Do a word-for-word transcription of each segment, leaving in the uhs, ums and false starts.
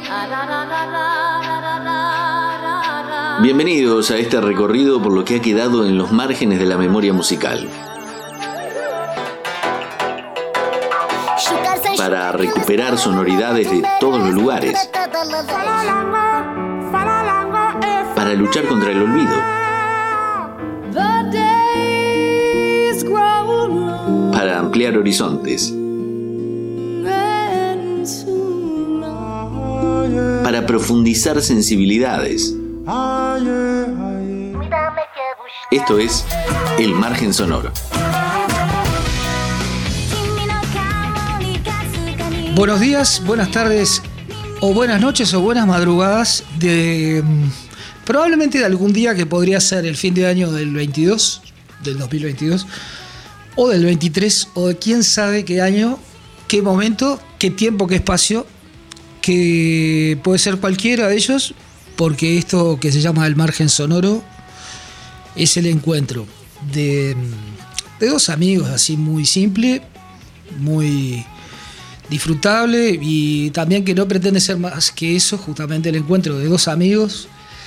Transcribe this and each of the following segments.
Bienvenidos a este recorrido por lo que ha quedado en los márgenes de la memoria musical. Para recuperar sonoridades de todos los lugares. Para luchar contra el olvido. Para ampliar horizontes. Para profundizar sensibilidades. Esto es El Margen Sonoro. Buenos días, buenas tardes, o buenas noches, o buenas madrugadas de probablemente de algún día que podría ser el fin de año del veintidós, del dos mil veintidós, o del veintitrés, o de quién sabe qué año, qué momento, qué tiempo, qué espacio, que puede ser cualquiera de ellos, porque esto que se llama El Margen Sonoro es el encuentro de, de dos amigos, así muy simple, muy disfrutable, y también que no pretende ser más que eso, justamente el encuentro de dos amigos,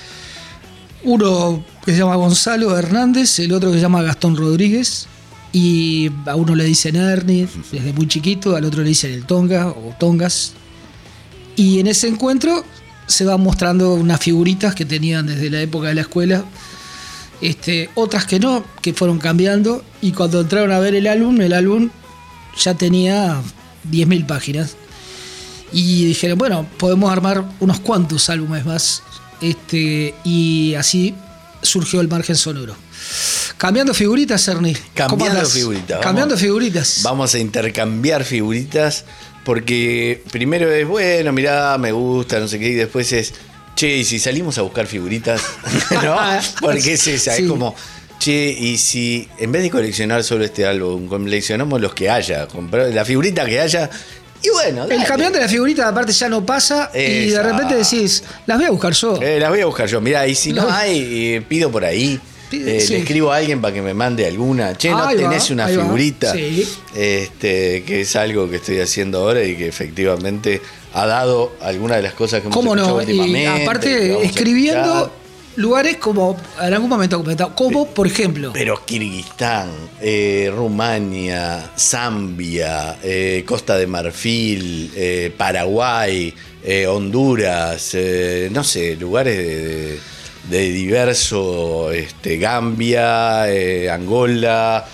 uno que se llama Gonzalo Hernández, el otro que se llama Gastón Rodríguez, y a uno le dicen Ernie desde muy chiquito, al otro le dicen el Tonga o Tongas, y en ese encuentro se van mostrando unas figuritas que tenían desde la época de la escuela, este, otras que no, que fueron cambiando, y cuando entraron a ver el álbum, el álbum ya tenía diez mil páginas, y dijeron, bueno, podemos armar unos cuantos álbumes más, este, y así surgió El Margen Sonoro. Cambiando figuritas, Ernie. Cambiando figuritas. Cambiando vamos, figuritas. Vamos a intercambiar figuritas, porque primero es, bueno, mirá, me gusta, no sé qué, y después es, che, ¿y si salimos a buscar figuritas? ¿No? Porque es esa, sí. Es como, che, y si en vez de coleccionar solo este álbum, coleccionamos los que haya, comprar la figurita que haya, y bueno, dale. El camión de la figurita aparte ya no pasa, esa. Y de repente decís, las voy a buscar yo. Eh, las voy a buscar yo, mirá, y si no hay, eh, pido por ahí. Eh, sí. Le escribo a alguien para que me mande alguna. Che, ¿no ahí tenés va, una figurita? Sí. Este, que es algo que estoy haciendo ahora y que efectivamente ha dado alguna de las cosas que hemos ¿Cómo escuchado no? últimamente. Y aparte, escribiendo lugares como, en algún momento comentado, como por ejemplo. Pero Kirguistán, eh, Rumania, Zambia, eh, Costa de Marfil, eh, Paraguay, eh, Honduras, eh, no sé, lugares de. de de diverso, este, Gambia, eh, Angola,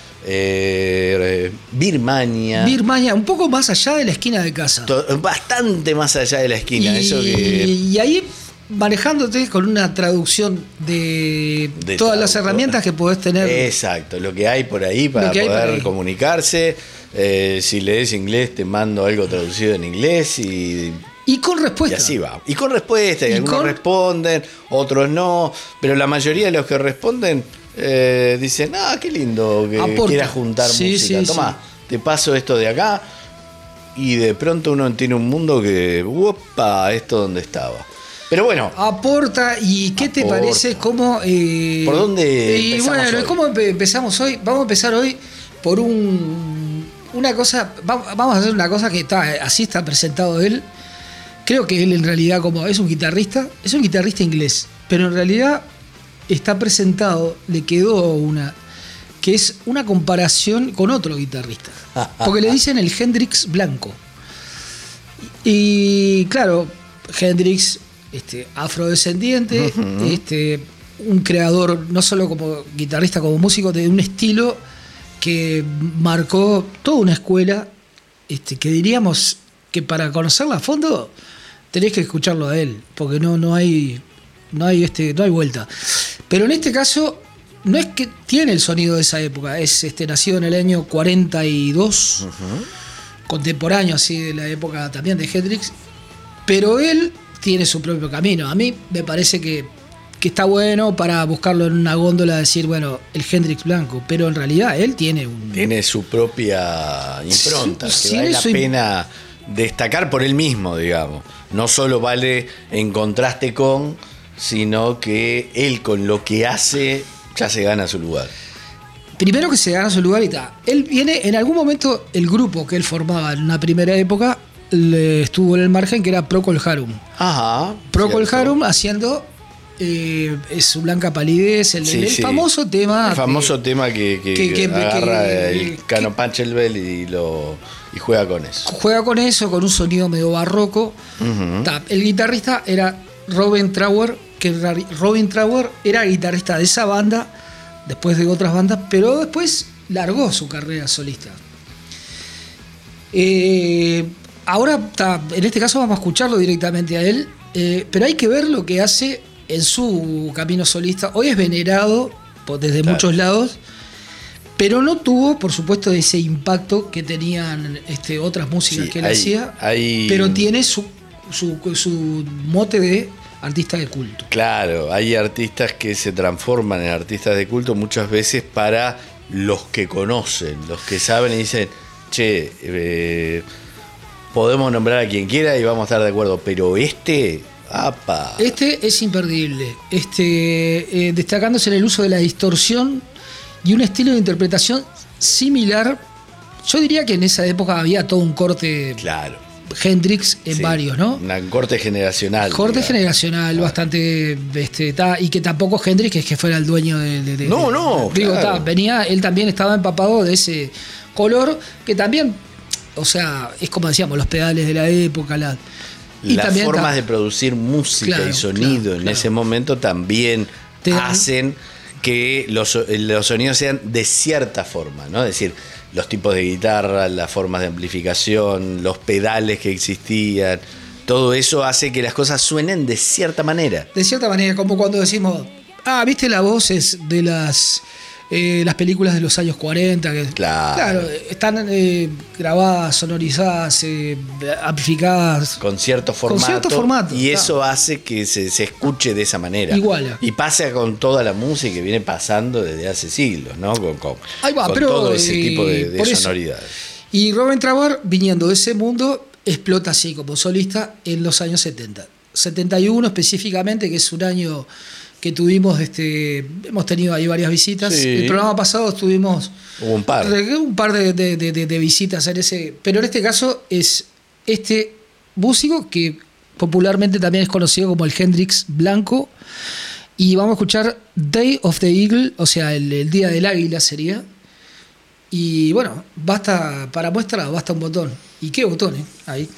eh, Birmania. Birmania, un poco más allá de la esquina de casa. Bastante más allá de la esquina. Y, eso que... y ahí manejándote con una traducción de, de todas traductor. Las herramientas que podés tener. Exacto, lo que hay por ahí para poder por ahí. comunicarse. Eh, si lees inglés, te mando algo traducido en inglés y... Y con respuesta. Y así va. Y con respuesta. Y, y algunos con... responden, otros no. Pero la mayoría de los que responden eh, dicen, ah, qué lindo que Aporta. quieras juntar sí, música. Sí, Tomá, sí. te paso esto de acá. Y de pronto uno tiene un mundo que, upa, esto donde estaba. Pero bueno. Aporta. ¿Y qué te aporta. parece? ¿Cómo, eh, ¿Por dónde y empezamos bueno, hoy? ¿Cómo empezamos hoy? Vamos a empezar hoy por un una cosa. Vamos a hacer una cosa que está así está presentado él. Creo que él en realidad como es un guitarrista, es un guitarrista inglés, pero en realidad está presentado, le quedó una, que es una comparación con otro guitarrista, porque le dicen el Hendrix blanco. Y claro, Hendrix, este, afrodescendiente, uh-huh. este, un creador no solo como guitarrista, como músico, de un estilo que marcó toda una escuela, este, que diríamos que para conocerla a fondo tenés que escucharlo a él, porque no, no hay no hay este no hay vuelta. Pero en este caso no es que tiene el sonido de esa época, es este nacido en el año cuarenta y dos, uh-huh. contemporáneo así de la época también de Hendrix, pero él tiene su propio camino. A mí me parece que, que está bueno para buscarlo en una góndola, decir, bueno, el Hendrix blanco, pero en realidad él tiene un... Tiene su propia impronta, sí, que vale la pena destacar por él mismo, digamos. No solo vale en contraste con, sino que él con lo que hace ya se gana su lugar. Primero que se gana su lugar y está. Él viene, en algún momento, el grupo que él formaba en una primera época, le estuvo en el margen, que era Procol Harum. Ajá. Procol cierto. Harum haciendo eh, su blanca palidez, el, Sí, el sí. famoso tema. El famoso que, tema que, que, que- que- agarra que- el Cano Pachelbel y, lo, y juega con eso. juega con eso, con un sonido medio barroco. Ujú. Ta, el guitarrista era Robin Trower, que ra- Robin Trower era guitarrista de esa banda, después de otras bandas, pero después largó su carrera solista. Eh, ahora, ta, en este caso vamos a escucharlo directamente a él, eh, pero hay que ver lo que hace en su camino solista. Hoy es venerado por- desde Claro. muchos lados, pero no tuvo, por supuesto, ese impacto que tenían este, otras músicas Sí, que él hay- hacía, hay- pero tiene su, su, su mote de artista de culto. Claro, hay artistas que se transforman en artistas de culto muchas veces para los que conocen, los que saben y dicen, che, eh, podemos nombrar a quien quiera y vamos a estar de acuerdo, pero este, apa. Este es imperdible, este, eh, destacándose en el uso de la distorsión y un estilo de interpretación similar. Yo diría que en esa época había todo un corte Claro. Hendrix en Sí, varios, ¿no? Un corte generacional. Corte digamos. generacional, Ah. bastante. Este, ta, y que tampoco Hendrix es que fuera el dueño de. de- de- No, de- no, Digo, claro. ta, venía, él también estaba empapado de ese color que también. O sea, es como decíamos, los pedales de la época, la. y Las también formas ta- de producir música Claro, y sonido claro, en claro. ese momento también Te dan- hacen que los, los sonidos sean de cierta forma, ¿no? Es decir, los tipos de guitarra, las formas de amplificación, los pedales que existían, todo eso hace que las cosas suenen de cierta manera. De cierta manera, como cuando decimos, ah, ¿viste las voces de las eh, las películas de los años cuarenta? Que, Claro. están eh, grabadas, sonorizadas, eh, amplificadas. Con cierto formato. cierto formato, y claro. eso hace que se, se escuche de esa manera. Iguala. Y pasa con toda la música que viene pasando desde hace siglos, ¿no? Con, con- Ahí va, con pero, todo ese eh, tipo de, de por eso. sonoridades. Y Robin Trower, viniendo de ese mundo, explota así como solista en los años setenta. setenta y uno específicamente, que es un año que tuvimos, este, hemos tenido ahí varias visitas. Sí. El programa pasado tuvimos Hubo un par. un par de, de- de- de- de visitas en ese, pero en este caso es este músico que popularmente también es conocido como el Hendrix blanco, y vamos a escuchar Day of the Eagle, o sea, el, el Día del Águila sería. Y bueno, basta, para muestra basta un botón. ¿Y qué botón, eh? Ahí.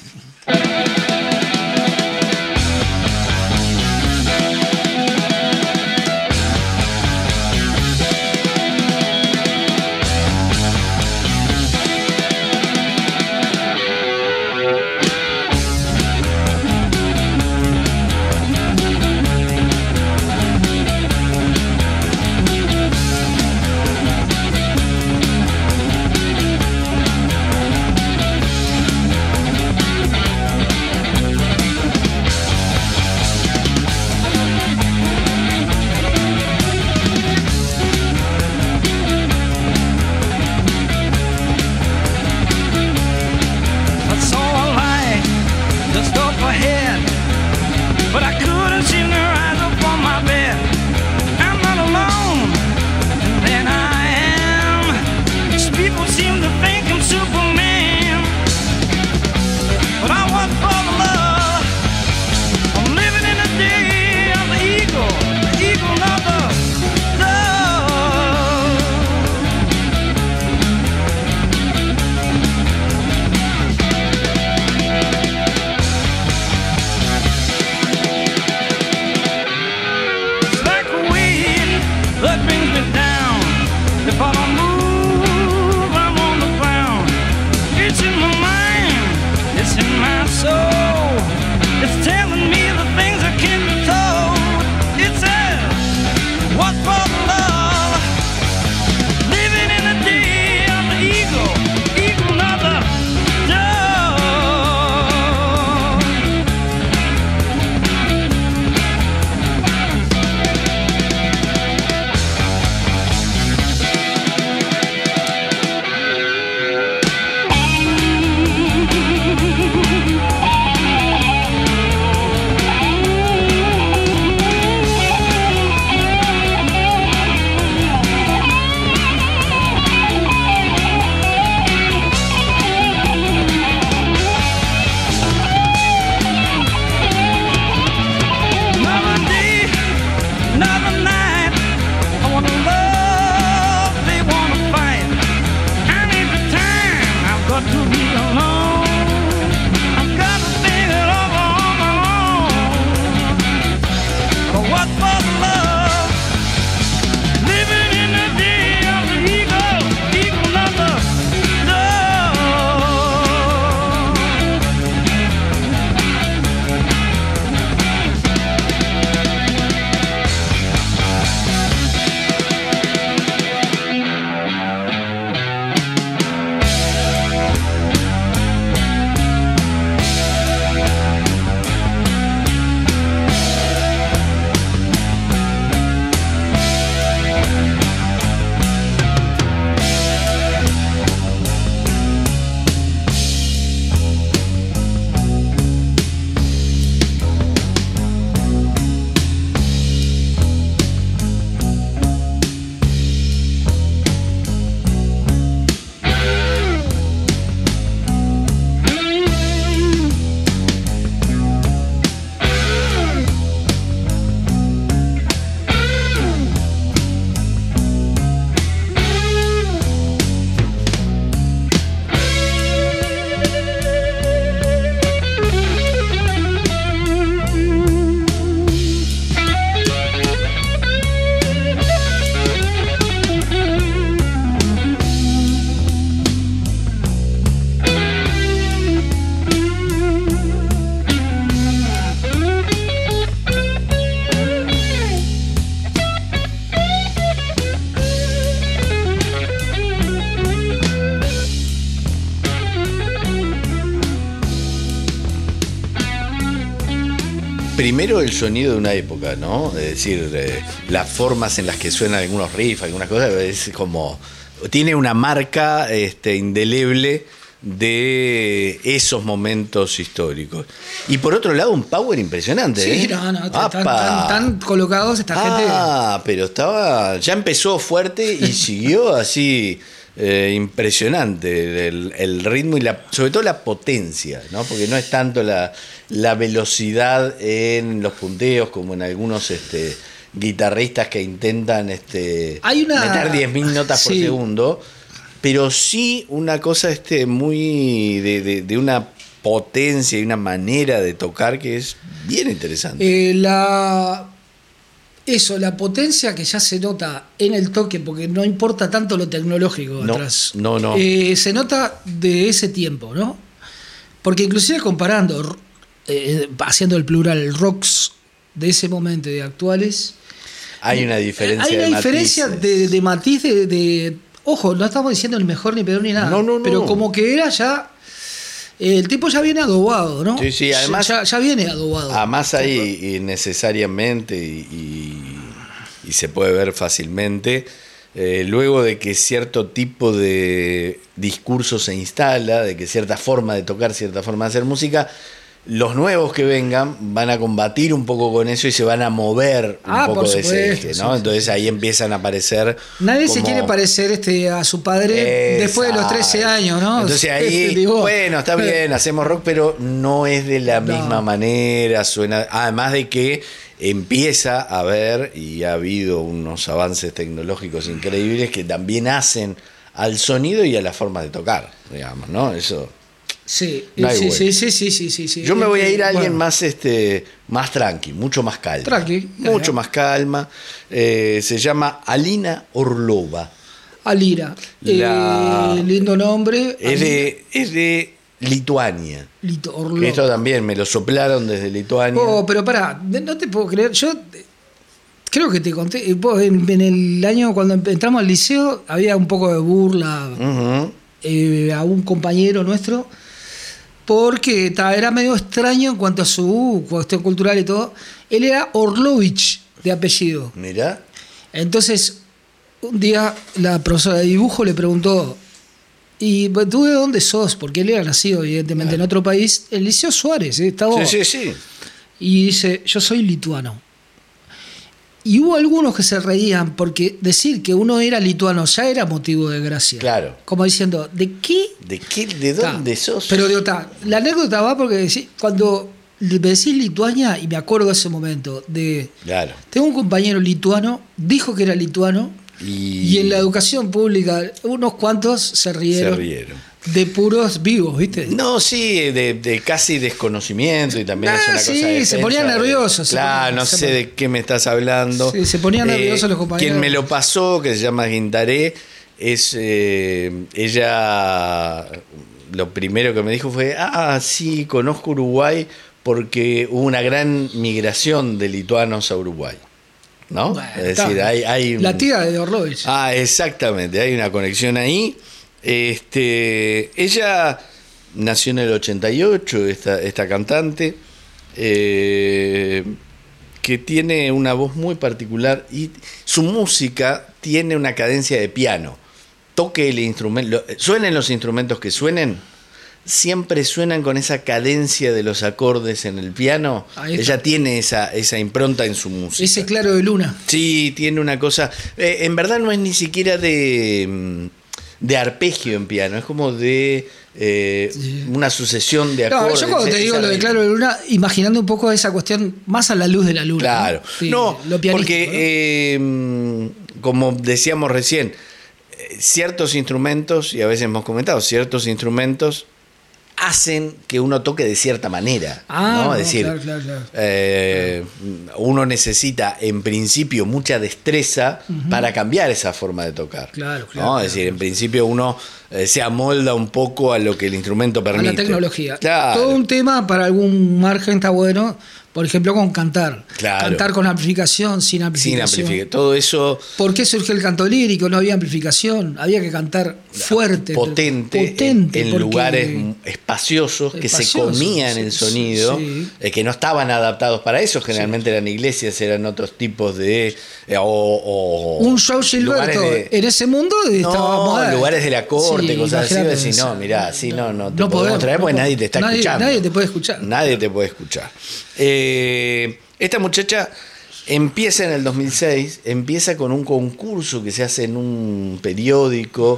primero el sonido de una época, ¿no? Es decir, eh, las formas en las que suenan algunos riffs, algunas cosas, es como... Tiene una marca este, indeleble de esos momentos históricos. Y por otro lado, un power impresionante. Sí, ¿eh? no, no, están tan, tan, tan colocados esta ah, gente. Ah, pero estaba. Ya empezó fuerte y siguió así. Eh, impresionante el, el ritmo y la, sobre todo la potencia, ¿no? Porque no es tanto la, la velocidad en los punteos como en algunos este, guitarristas que intentan este, Hay una... meter diez mil notas por sí. segundo, pero sí una cosa este, muy de, de, de una potencia y una manera de tocar que es bien interesante. Eh, la... Eso, la potencia que ya se nota en el toque, porque no importa tanto lo tecnológico no, atrás. No, no. Eh, se nota de ese tiempo, ¿no? Porque inclusive comparando, eh, haciendo el plural, rocks de ese momento y de actuales. Hay una diferencia Hay una de diferencia matices. de, de matiz de, de. Ojo, no estamos diciendo ni mejor ni peor ni nada. No, no, no. Pero como que era ya. El tipo ya viene adobado, ¿no? Sí, sí, además. Ya, ya viene adobado. Además hay necesariamente y, y, y se puede ver fácilmente, eh, luego de que cierto tipo de discurso se instala, de que cierta forma de tocar, cierta forma de hacer música, los nuevos que vengan van a combatir un poco con eso y se van a mover un Ah, poco por de ese supuesto, eje, sí, ¿no? sí, Entonces sí. ahí empiezan a aparecer. Nadie se como- quiere parecer este, a su padre después de los trece años, ¿no? Entonces ahí, Digo, bueno, está bien, hacemos rock, pero no es de la No. misma manera, suena, además de que empieza a haber, y ha habido unos avances tecnológicos increíbles que también hacen al sonido y a la forma de tocar, digamos, ¿no? Eso. Sí, No hay sí, vuelta. sí, sí, sí, sí, sí, sí. Yo me voy a ir a alguien Bueno, más este más tranqui, mucho más calma. Tranqui, Mucho ya. más calma. Eh, se llama Alina Orlova. Alira. La- Eh, lindo nombre. Es de, es de Lituania. Lito Que Orlov. esto también me lo soplaron desde Lituania. Oh, pero pará, no te puedo creer. Yo eh, creo que te conté. eh, vos, En, en el año cuando entramos al liceo había un poco de burla Ujú. eh, a un compañero nuestro. Porque ta, era medio extraño en cuanto a su cuestión cultural y todo. Él era Orlovich de apellido. Mirá. Entonces, un día la profesora de dibujo le preguntó, ¿y tú de dónde sos? Porque él era nacido, evidentemente, en otro país. El Liceo Suárez, ¿eh? Estaba. Sí, sí, sí. Y dice, yo soy lituano. Y hubo algunos que se reían porque decir que uno era lituano ya era motivo de gracia. Claro. Como diciendo, ¿de qué? ¿De qué? ¿De Ta. dónde sos? Pero de otra, la anécdota va porque decí- cuando me decís Lituania, y me acuerdo de ese momento, de Claro. tengo un compañero lituano, dijo que era lituano, Y, y en la educación pública unos cuantos se se rieron, rieron. de puros vivos, ¿viste? No, sí, de, de casi desconocimiento y también Ah, es una sí, cosa de se defensa ponían de- nerviosos, se Claro, ponían- no se sé ponían- de qué me estás hablando. Sí, se ponían nerviosos los compañeros. Quien me lo pasó, que se llama Guintaré, es eh, ella. Lo primero que me dijo fue: ah, sí, conozco Uruguay porque hubo una gran migración de lituanos a Uruguay. ¿No? Bueno, es decir, está. hay, hay un- La tía de Orlovich. Ah, exactamente, hay una conexión ahí. Este, ella nació en el ochenta y ocho, esta, esta cantante, eh, que tiene una voz muy particular y su música tiene una cadencia de piano. Toque el instrumento, suenen los instrumentos que suenen, siempre suenan con esa cadencia de los acordes en el piano. Ahí está. Ella tiene esa, esa impronta en su música. Ese claro de luna. Sí, tiene una cosa. eh, en verdad no es ni siquiera de, mm, de arpegio en piano, es como de eh, Sí. una sucesión de No, acordes. yo cuando te esa digo lo de ritmo. claro de luna, imaginando un poco esa cuestión más a la luz de la luna. Claro. Sí, no, lo pianístico, porque, ¿no? eh, mm, como decíamos recién, eh, ciertos instrumentos, y a veces hemos comentado, ciertos instrumentos hacen que uno toque de cierta manera. Ah, ¿no? Es no, decir, claro, claro, claro. eh, uno necesita en principio mucha destreza para cambiar esa forma de tocar. Claro, ¿no? claro, Es decir, claro. en principio uno eh, se amolda un poco a lo que el instrumento a permite. la tecnología. Claro. Todo un tema para algún margen está bueno, Por ejemplo, con cantar. Claro. Cantar con amplificación, sin amplificación. Sin amplificación. Todo eso. ¿Por qué surgió el canto lírico? No había amplificación. Había que cantar fuerte. Potente. potente en, en porque... lugares espaciosos, que Espacioso, se comían sí, el sonido, sí. eh, que no estaban adaptados para eso. Generalmente sí. eran iglesias, eran otros tipos de. Eh, o, o Un show Gilberto de, en ese mundo estaba no, moderno. lugares de la corte, sí, cosas así. Decir, no, mirá, así no, no, no te no podemos, podemos traer porque no, nadie te está nadie, escuchando. Nadie te puede escuchar. Nadie te puede escuchar. Eh, esta muchacha empieza en el dos mil seis, empieza con un concurso que se hace en un periódico,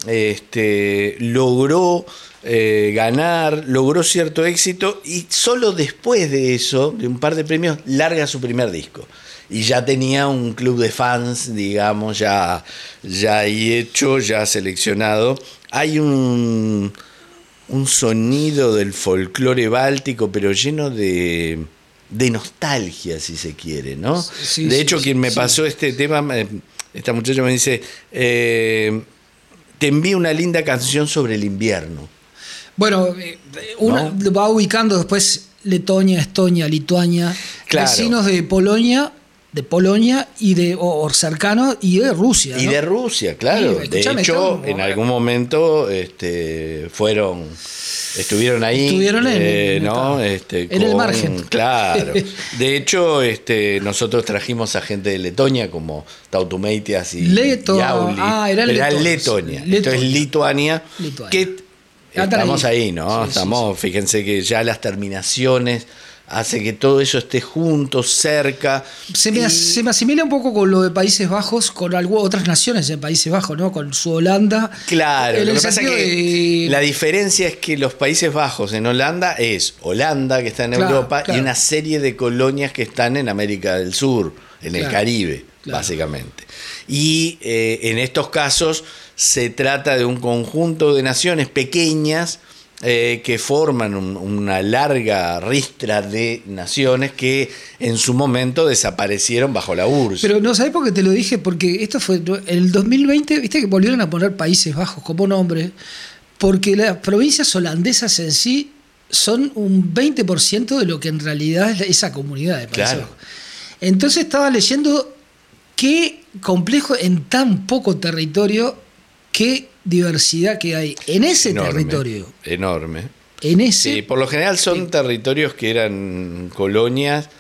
este, logró eh, ganar, logró cierto éxito y solo después de eso, de un par de premios, larga su primer disco. Y ya tenía un club de fans, digamos, ya, ya ahí hecho, ya seleccionado. Hay un, un sonido del folclore báltico, pero lleno de... de nostalgia, si se quiere, ¿no? Sí, de sí, hecho, sí, quien me sí. pasó este tema, esta muchacha me dice, eh, te envío una linda canción sobre el invierno. Bueno, una ¿no? va ubicando después Letonia, Estonia, Lituania, claro. vecinos de Polonia, de Polonia y de o, o cercanos y de Rusia. Y ¿no? de Rusia, claro. Sí, de hecho, estamos, en algún momento este, fueron... Estuvieron ahí, Estuvieron en, eh, en, ¿no? este, en con, el margen. Claro. De hecho, este, nosotros trajimos a gente de Letonia como Tautumeitias y Leto, Yauli. ah, era Era Letonia. Letonia. Letonia. Esto es Lituania. Lituania. Que estamos ahí, ahí ¿no? Sí, estamos, sí, sí. Fíjense que ya las terminaciones hace que todo eso esté junto, cerca. Se me, y... se me asimila un poco con lo de Países Bajos, con algo, otras naciones de Países Bajos, ¿no? Con su Holanda. Claro, lo que pasa es que de... la diferencia es que los Países Bajos en Holanda es Holanda, que está en claro, Europa, claro. y una serie de colonias que están en América del Sur, en claro, el Caribe, claro. básicamente. Y eh, en estos casos se trata de un conjunto de naciones pequeñas, Eh, que forman un, una larga ristra de naciones que en su momento desaparecieron bajo la U R S S. Pero no, ¿sabés por qué te lo dije? Porque esto fue en el dos mil veinte, viste que volvieron a poner Países Bajos como nombre, porque las provincias holandesas en sí son un veinte por ciento de lo que en realidad es esa comunidad de Países claro. Bajos. Entonces estaba leyendo qué complejo en tan poco territorio, qué diversidad que hay en ese enorme, territorio. Enorme. En ese. Sí, por lo general son sí. territorios que eran colonias,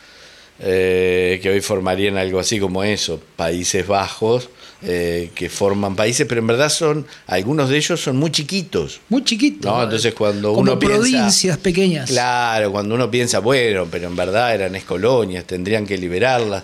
eh, que hoy formarían algo así como eso, Países Bajos, eh, que forman países, pero en verdad son, algunos de ellos son muy chiquitos. Muy chiquitos. ¿No? Entonces cuando como uno piensa. Provincias pequeñas. Claro, cuando uno piensa, bueno, pero en verdad eran colonias, tendrían que liberarlas.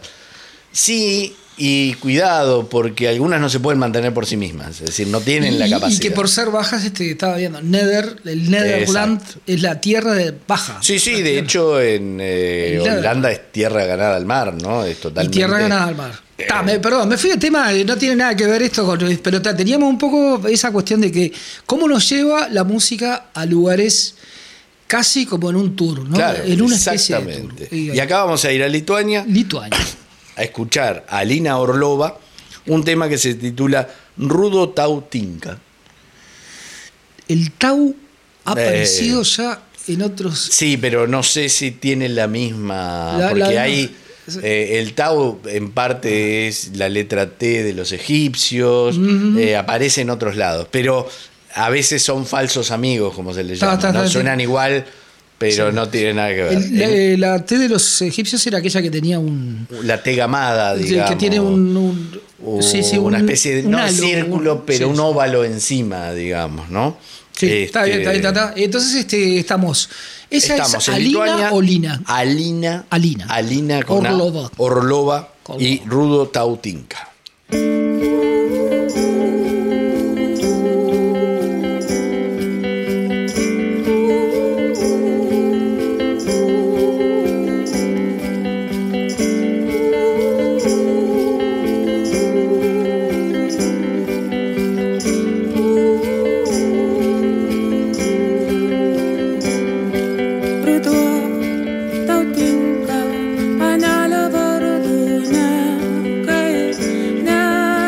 Sí. Y cuidado, porque algunas no se pueden mantener por sí mismas, es decir, no tienen y, la capacidad. Y que por ser bajas, este, estaba viendo, Nether, el Netherland Exacto. es la tierra de baja. Sí, sí, de hecho en eh, Holanda es tierra ganada al mar, ¿no? Es totalmente. Y tierra ganada al mar. Eh, Ta, me, perdón, me fui de tema, no tiene nada que ver esto con. Pero ta, teníamos un poco esa cuestión de que cómo nos lleva la música a lugares casi como en un tour, ¿no? Claro, en una exactamente. especie de tour. Y, y acá vamos a ir a Lituania. Lituania. A escuchar a Alina Orlova, un tema que se titula Rudo Tautinka. El Tau ha eh, aparecido ya en otros... Sí, pero no sé si tiene la misma... La, porque la, hay... Eh, el Tau en parte es la letra T de los egipcios, uh-huh. eh, aparece en otros lados, pero a veces son falsos amigos, como se les llama. Ta, ta, ta, no suenan igual... Pero sí. no tiene nada que ver. El, la, la T de los egipcios era aquella que tenía un... La T gamada, digamos. Que tiene un... un uh, sí, sí, una un, especie de... No halo, círculo, un, pero sí, un óvalo sí. encima, digamos, ¿no? Sí, este, está bien, está bien, está bien. Entonces este, estamos... ¿Esa estamos es Alina Lituania, o Lina? Alina. Alina. Alina con Orlova. A, Orlova y Rudo Tautinka. Tautinka, anala varduna, kai na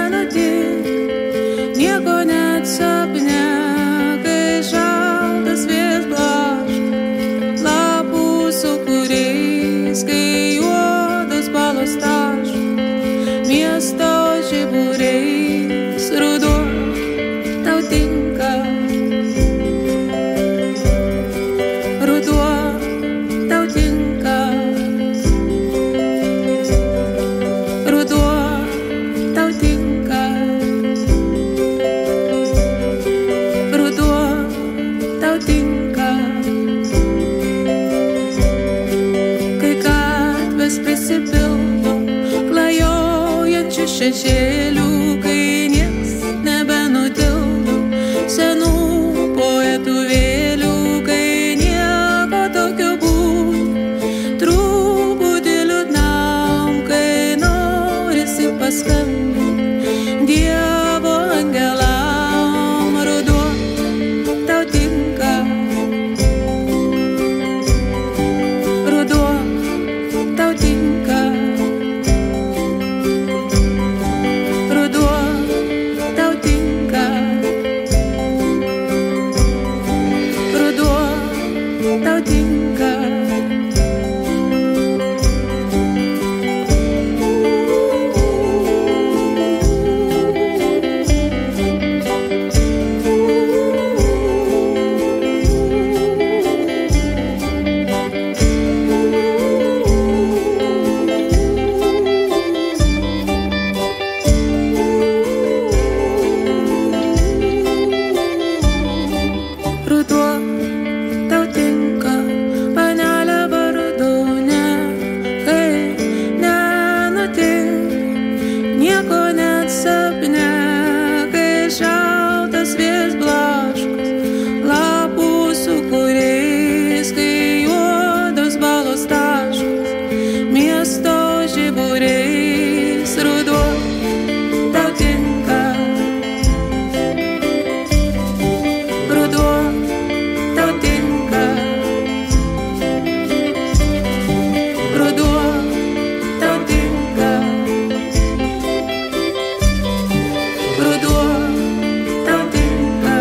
šešėlių, kai nieks nebenutildo, senų poetų vėlių, kai nieko tokio būtų, truputį liūdnam, kai norisi paskambinti Dievo angelam. Ruduo tau tinka, ruduo tau tinka, ruduo tau tinka, ruduo tau tinka. Ruduo tau tinka, panelė vardu ne, kai nenutinka nieko net sapne, kai šaltas vėjas blaškos lapų sūkuriais, kai juodos balos taškos miesto žiburiais. Ruduo tau tinka, ruduo tau tinka, ruduo tau tinka, ruduo tau tinka.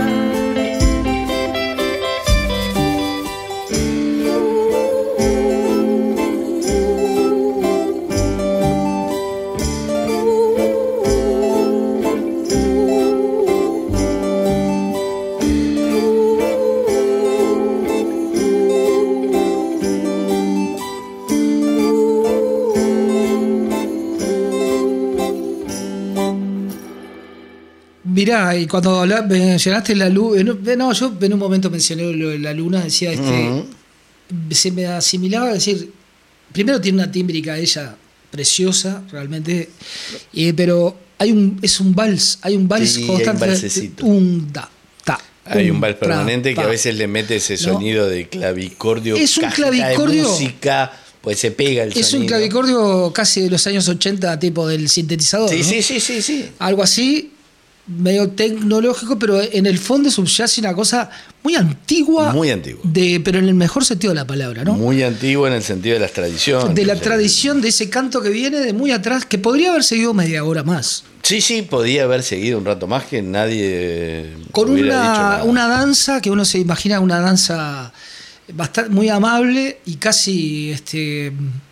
Mirá, y cuando habla- mencionaste la luna, no, yo en un momento mencioné lo de la luna, decía, este, se me asimilaba a decir, primero tiene una tímbrica ella preciosa, realmente, eh, pero hay un, es un vals, hay un vals Sí, hay un constante, valsecito. un da, ta, Hay un pum, vals tra, permanente que pa. a veces le mete ese No. sonido de clavicordio. Es un cajita clavicordio- de música, pues se pega el Es sonido. un clavicordio casi de los años ochenta, tipo del sintetizador, Sí, ¿no? sí, sí, sí, sí. Algo así, medio tecnológico, pero en el fondo subyace una cosa muy antigua. Muy antigua. De, pero en el mejor sentido de la palabra, ¿no? Muy antiguo en el sentido de las tradiciones. de la O sea, tradición de ese canto que viene de muy atrás, que podría haber seguido media hora más. Sí, sí, podía haber seguido un rato más que nadie Con hubiera dicho una, nada. una danza que uno se imagina una danza bastante, muy amable y casi este,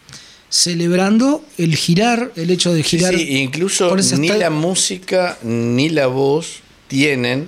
celebrando el girar, el hecho de Sí, girar. sí, incluso con ese ni style. la música ni la voz tienen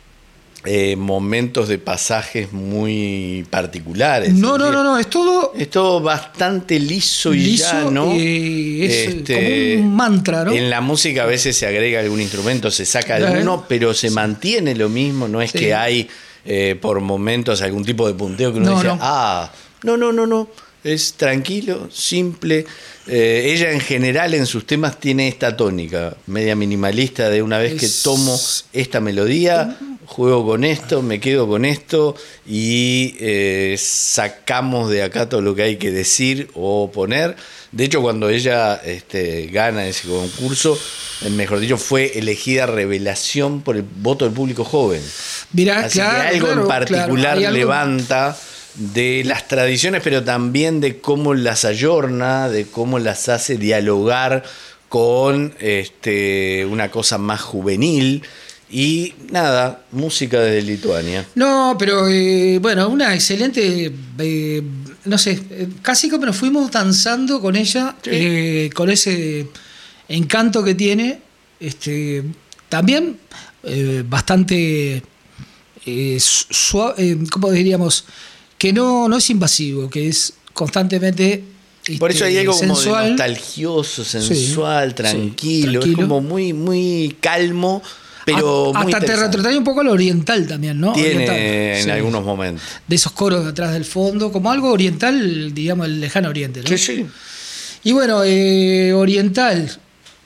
eh, momentos de pasajes muy particulares. No, Es no, decir, no, no, es todo Es todo bastante liso y liso, llano. eh, es Este, como un mantra, ¿no? En la música a veces se agrega algún instrumento, se saca Claro. alguno, pero se mantiene lo mismo. No es Sí. que hay eh, por momentos algún tipo de punteo que uno No, dice, no. ah, no, no, no, no. Es tranquilo, simple. Eh, ella en general en sus temas tiene esta tónica, media minimalista, de una vez que Es- tomo esta melodía, juego con esto, me quedo con esto y eh, sacamos de acá todo lo que hay que decir o poner. De hecho, cuando ella este, gana ese concurso, eh, mejor dicho, fue elegida revelación por el voto del público joven. Mirá, Así claro, que algo claro, en particular claro, hay algo- levanta de las tradiciones, pero también de cómo las ayorna, de cómo las hace dialogar con este, una cosa más juvenil. Y nada, música de Lituania. No, pero eh, bueno, una excelente, eh, no sé, eh, casi como nos fuimos danzando con ella, Sí. eh, con ese encanto que tiene, este, también eh, bastante eh, suave, ¿cómo diríamos? Que no, no es invasivo, que es constantemente Por este, eso hay algo como sensual. de nostalgioso, sensual, Sí, tranquilo. sí, tranquilo. Es como muy, muy calmo, pero Hasta muy te interesante. retrotrae un poco al oriental también, ¿no? Tiene Oriental, en sí. algunos momentos. De esos coros atrás del fondo, como algo oriental, digamos, el lejano oriente, ¿no? Sí, sí. Y bueno, eh, oriental,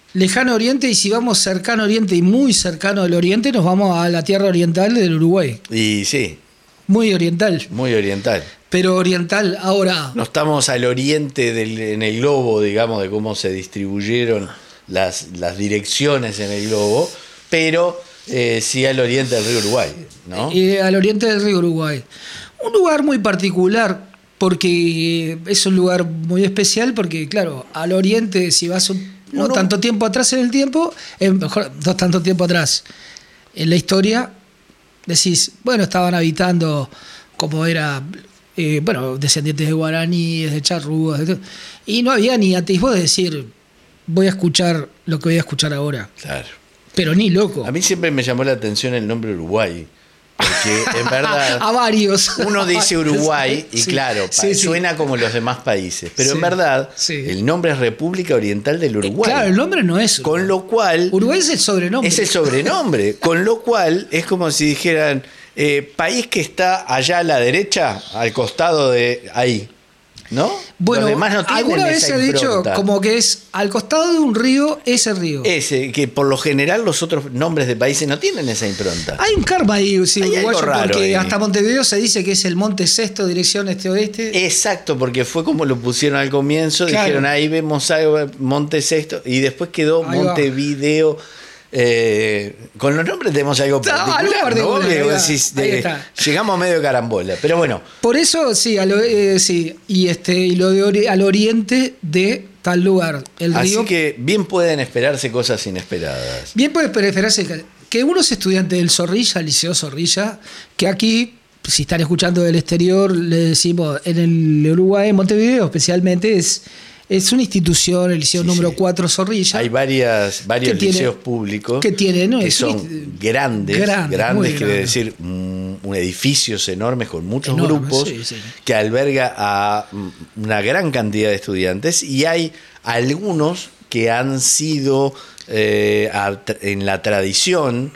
Lejano Oriente, y si vamos cercano Oriente y muy cercano del Oriente, nos vamos a la tierra oriental del Uruguay. Y sí, Muy oriental. muy oriental. Pero oriental ahora. No estamos al oriente del, en el globo, digamos, de cómo se distribuyeron las, las direcciones en el globo, pero eh, sí al oriente del río Uruguay, ¿no? Eh, al oriente del río Uruguay. Un lugar muy particular, porque es un lugar muy especial, porque claro, al oriente, si vas un, no Uno- tanto tiempo atrás en el tiempo, eh, mejor, no tanto tiempo atrás en la historia, decís, bueno, estaban habitando como era, eh, bueno, descendientes de guaraníes, de charrúas, de todo, y no había ni atisbo de decir, voy a escuchar lo que voy a escuchar ahora. Claro. Pero ni loco. A mí siempre me llamó la atención el nombre Uruguay, porque en verdad A varios. uno dice Uruguay y Sí, claro, pa- sí, sí. suena como los demás países, pero Sí, en verdad sí. el nombre es República Oriental del Uruguay. Claro, el nombre no es. Con lo cual Uruguay es el sobrenombre. es el sobrenombre, con lo cual es como si dijeran eh, país que está allá a la derecha, al costado de ahí, ¿no? Bueno, Los demás no tienen alguna vez esa se ha dicho impronta. como que es al costado de un río, ese río. Ese, que por lo general los otros nombres de países no tienen esa impronta. Hay un karma ahí, sí, Hay algo uruguayo, raro porque ahí. hasta Montevideo se dice que es el Monte Sexto, dirección este-oeste. Exacto, porque fue como lo pusieron al comienzo, Claro. dijeron ahí vemos algo, Monte Sexto, y después quedó Ahí va. Montevideo. Eh, con los nombres tenemos algo No, algo particular, ¿no? particular, Que ahí vos va, decís, ahí de- está. llegamos a medio carambola, pero bueno, Por eso, sí, a lo, eh, sí, y este y lo de ori- al oriente de tal lugar, el así río. que bien pueden esperarse cosas inesperadas. Bien puede preferirse que- que unos estudiantes del Zorrilla, Liceo Zorrilla, que aquí, si están escuchando del exterior, le decimos, en el Uruguay, en Montevideo especialmente, es, es una institución, el Liceo Sí, número sí. cuatro Zorrilla. Hay varias, varios que tiene- liceos públicos que tienen, ¿no? que Es son un- grandes, grandes, grandes, muy quiere grandes. decir mm, un edificios enormes con muchos Enormes, grupos sí, sí. que alberga a mm, una gran cantidad de estudiantes y hay algunos que han sido eh, a- en la tradición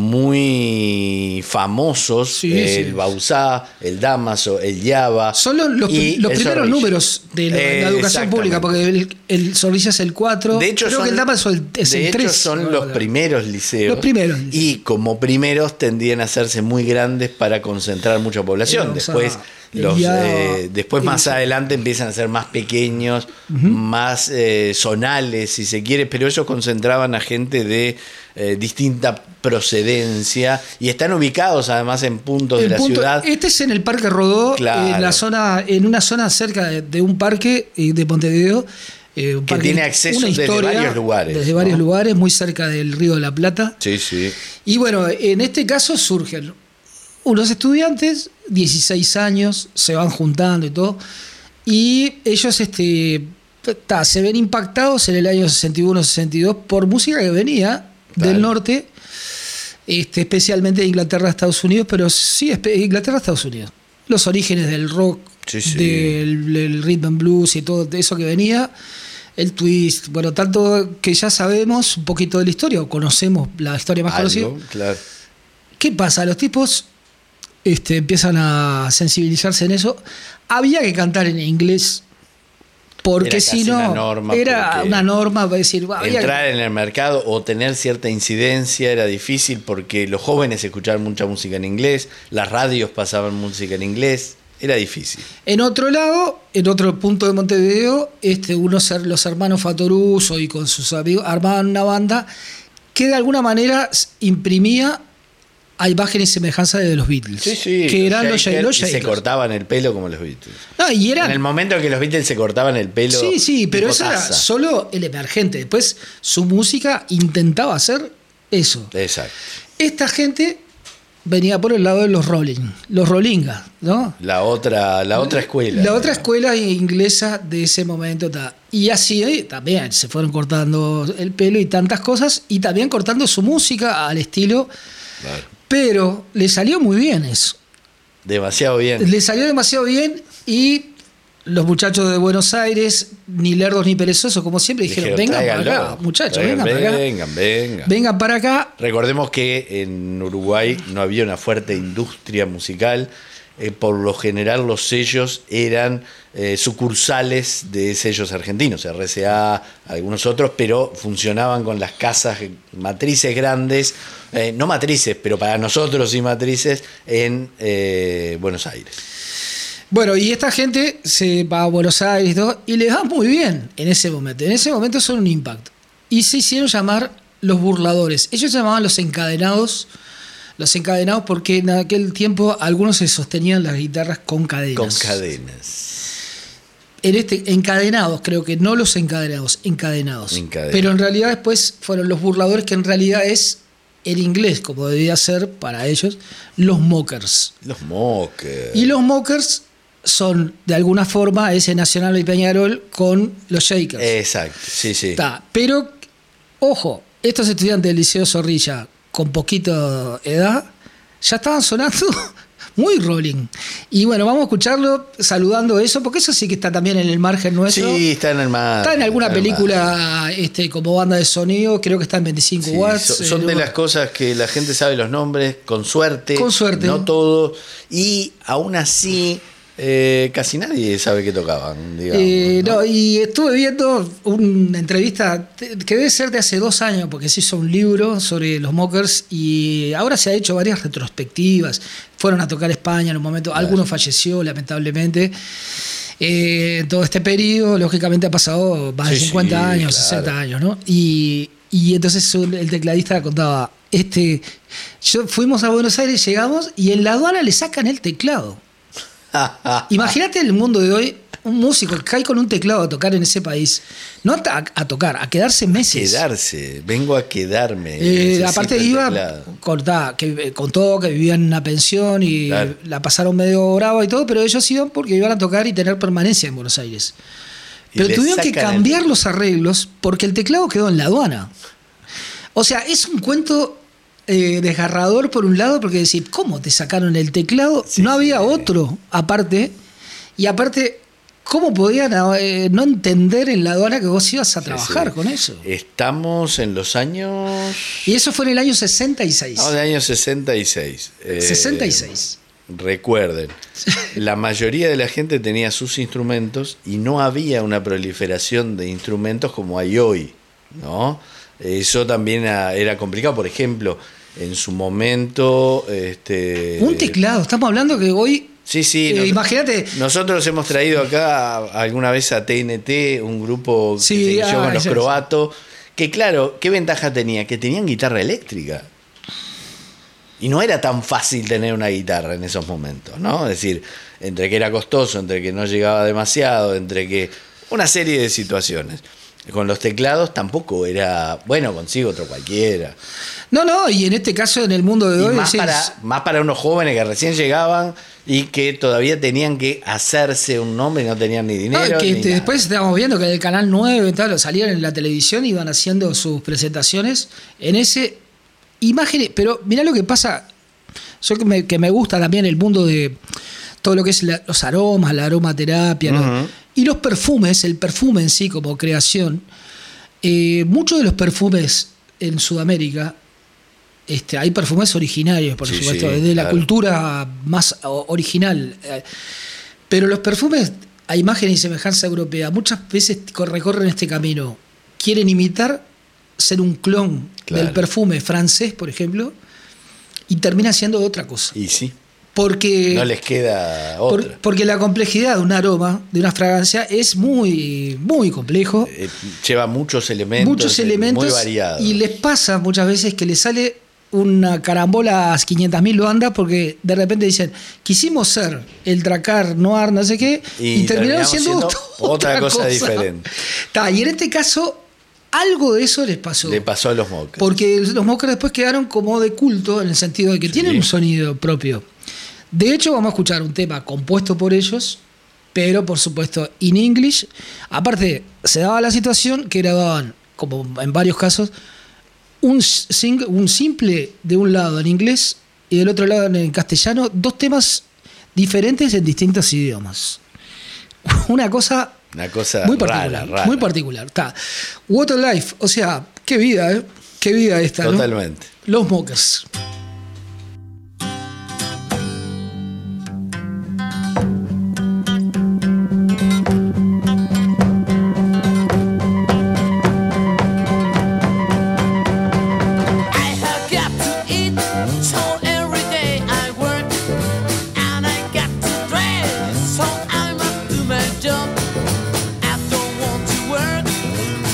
muy famosos, Sí, el sí. Bausá, el Damaso, el Yaba. Son los, los, y los el primeros Zorrilla. números de la, Eh, la educación pública, porque el, el Zorrilla es el cuatro, De hecho, creo son, que el Dama es el, es de el hecho, tres. son ¿no? los primeros liceos. Los primeros liceos. Y como primeros tendían a hacerse muy grandes para concentrar mucha población. Eh, o sea, Después, el los, ya- eh, después más el- adelante empiezan a ser más pequeños, más eh, zonales, si se quiere, pero ellos concentraban a gente de eh, distinta procedencia y están ubicados además en puntos de El la punto- ciudad. Este es en el Parque Rodó, Claro. en la zona, en una zona cerca de, de un parque eh, de Montevideo. eh, un Que parque- tiene acceso una desde historia, varios lugares, Desde ¿no? varios lugares, muy cerca del Río de la Plata. Sí, sí. Y bueno, en este caso surgen unos estudiantes, dieciséis años, se van juntando y todo, y ellos este, ta, se ven impactados en el año sesenta y uno sesenta y dos por música que venía Claro. del norte, este, especialmente de Inglaterra, Estados Unidos, pero sí, espe- Inglaterra, Estados Unidos. Los orígenes del rock, Sí, sí. del, del rhythm and blues y todo eso que venía, el twist, bueno, tanto que ya sabemos un poquito de la historia, o conocemos la historia más conocida. Algo, claro. ¿Qué pasa? Los tipos este, empiezan a sensibilizarse en eso. Había que cantar en inglés, porque Era si casi no, una norma, era porque una norma para decir, había que- Entrar en el mercado o tener cierta incidencia era difícil porque los jóvenes escuchaban mucha música en inglés, las radios pasaban música en inglés, era difícil. En otro lado, en otro punto de Montevideo, este, unos, her- los hermanos Fatoruso y con sus amigos armaban una banda que de alguna manera s- imprimía a imagen y semejanza de los Beatles. Sí, sí. Que eran los, Shakers, los y se Shakers. cortaban el pelo como los Beatles. No, y eran En el momento en que los Beatles se cortaban el pelo. Sí, sí, pero tipo eso era taza. solo el emergente. Después su música intentaba hacer eso. Exacto. Esta gente venía por el lado de los Rolling, los Rollinga, ¿no? La otra, la otra escuela. La otra escuela inglesa de ese momento. Ta. Y así eh, también se fueron cortando el pelo y tantas cosas, y también cortando su música al estilo. Claro. Pero le salió muy bien eso. Demasiado bien. Le salió demasiado bien y los muchachos de Buenos Aires, ni lerdos ni perezosos, como siempre, dijeron, vengan para "Tráiganlo, acá, muchachos, traigan, vengan para acá. Vengan, vengan. Vengan para acá. Recordemos que en Uruguay no había una fuerte industria musical. eh, por lo general los sellos eran eh, sucursales de sellos argentinos, R C A, algunos otros, pero funcionaban con las casas matrices grandes, eh, no matrices, pero para nosotros sí matrices, en eh, Buenos Aires. Bueno, y esta gente se va a Buenos Aires y todo, y les va muy bien en ese momento. En ese momento son un impacto. Y se hicieron llamar los burladores. Ellos se llamaban los encadenados, los encadenados porque en aquel tiempo algunos se sostenían las guitarras con cadenas. Con cadenas. En este, encadenados, creo que no los encadenados, encadenados. Encadenados. Pero en realidad después fueron los burladores, que en realidad es en inglés, como debía ser para ellos, los mockers. Los mockers. Y los mockers son, de alguna forma, ese Nacional y Peñarol con los Shakers. Exacto, sí, sí. Está. Pero, ojo, estos estudiantes del Liceo Zorrilla, con poquita edad, ya estaban sonando muy rolling. Y bueno, vamos a escucharlo saludando eso, porque eso sí que está también en el margen nuestro. Sí, está en el margen. Está en alguna está en el película este, como banda de sonido, creo que está en veinticinco Sí, watts. son, son eh, de no- las cosas que la gente sabe los nombres, con suerte. Con suerte. No todo. Y aún así, eh, casi nadie sabe qué tocaban, digamos. Eh, ¿no? no, y estuve viendo una entrevista que debe ser de hace dos años, porque se hizo un libro sobre los mockers y ahora se ha hecho varias retrospectivas. Fueron a tocar España en un momento, Claro. alguno falleció lamentablemente. Eh, todo este periodo, lógicamente, ha pasado más de Sí, cincuenta sí, años, claro. sesenta años, ¿no? Y, y entonces un- el tecladista contaba, este, yo fuimos a Buenos Aires, llegamos y en la aduana le sacan el teclado. Imagínate el mundo de hoy, un músico que cae con un teclado a tocar en ese país, no a, a tocar, a quedarse meses. Quedarse, vengo a quedarme. Eh, necesito aparte el iba teclado. con, ta, que, con todo, que vivían en una pensión y Claro. la pasaron medio brava y todo, pero ellos iban porque iban a tocar y tener permanencia en Buenos Aires. Y Pero le tuvieron que sacan el- cambiar los arreglos porque el teclado quedó en la aduana. O sea, es un cuento eh, desgarrador por un lado, porque decir, ¿cómo te sacaron el teclado? Sí, no había sí. otro aparte. Y aparte, ¿cómo podían eh, no entender en la aduana que vos ibas a Sí, trabajar sí. con eso? Estamos en los años. Y eso fue en el año sesenta y seis. No, de año sesenta y seis. Eh, sesenta y seis. Recuerden, la mayoría de la gente tenía sus instrumentos y no había una proliferación de instrumentos como hay hoy, ¿no? Eso también a- era complicado. Por ejemplo, en su momento... Este, Un teclado, estamos hablando que hoy. Sí, sí. eh, nos- imagínate. Nosotros hemos traído acá alguna vez a T N T, un grupo que Sí, se inició ah, con los ya, croatos, que claro, ¿qué ventaja tenía? Que tenían guitarra eléctrica. Y no era tan fácil tener una guitarra en esos momentos, ¿no? Es decir, entre que era costoso, entre que no llegaba demasiado, entre que... Una serie de situaciones. Con los teclados tampoco era... Bueno, consigo otro cualquiera. No, no, y en este caso, en el mundo de Y hoy. más, decís, para, más para unos jóvenes que recién llegaban y que todavía tenían que hacerse un nombre y no tenían ni no, dinero. que ni este, nada. después estábamos viendo que en el canal nueve y tal, salían en la televisión, iban haciendo sus presentaciones en ese imágenes. Pero mirá lo que pasa. Yo que me, que me gusta también el mundo de todo lo que es la- los aromas, la aromaterapia, ¿no? Ujú. Y los perfumes, el perfume en sí como creación. Eh, muchos de los perfumes en Sudamérica, este, hay perfumes originarios, por Sí, supuesto, sí, de la claro. cultura más o- original. Eh, Pero los perfumes, a imagen y semejanza europea, muchas veces recorren este camino. Quieren imitar, ser un clon Claro. del perfume francés, por ejemplo, y termina siendo otra cosa. Y sí, Porque, no les queda por- otra. porque la complejidad de un aroma, de una fragancia, es muy, muy complejo. Eh, lleva muchos elementos, Muchos eh, elementos. muy variados. Y les pasa muchas veces que les sale una carambola a quinientas mil bandas porque de repente dicen, quisimos ser el Dracar Noir, no sé qué, y, Y terminaron terminamos siendo, siendo otra cosa diferente. Ta, y en este caso, algo de eso les pasó. Le pasó a los mockers. Porque los mockers después quedaron como de culto en el sentido de que Sí. tienen un sonido propio. De hecho, vamos a escuchar un tema compuesto por ellos, pero por supuesto in English. Aparte, se daba la situación que grababan, como en varios casos, un, sing- un simple de un lado en inglés y del otro lado en castellano, dos temas diferentes en distintos idiomas. Una cosa Una cosa muy rara, particular, rara. muy particular. Está. What a Life, o sea, qué vida, ¿eh? Qué vida esta, ¿no? Totalmente. Los Mockers.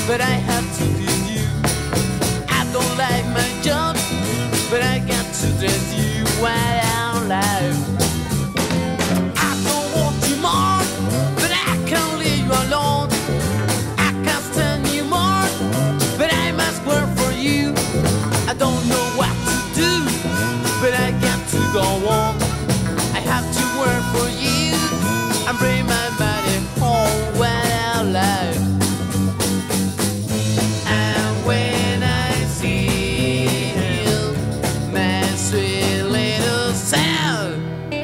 but I have to leave you. I don't like my job, but I got to dress you while I'm alive. I don't want you more, but I can't leave you alone. I can't stand you more, but I must work for you. I don't know what to do, but I got to go on. I have to work for you and bring my body home while I'm alive. And when I see you, my sweet little sound,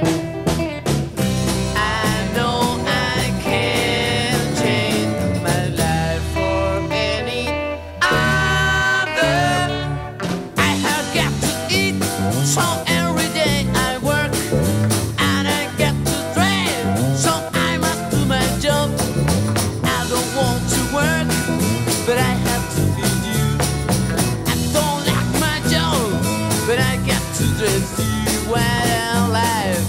I know I can't change my life for any other. I have got to eat, so every day I work, and I get to drive, so I must do my job. I don't want to work, but I have to feed you. I don't like my job, but I got to dress you while I'm alive.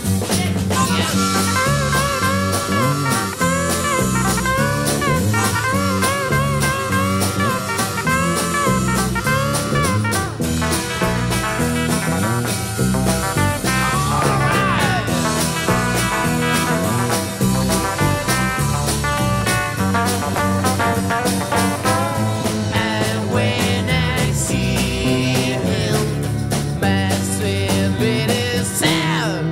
And when I see him, my sweet little sound,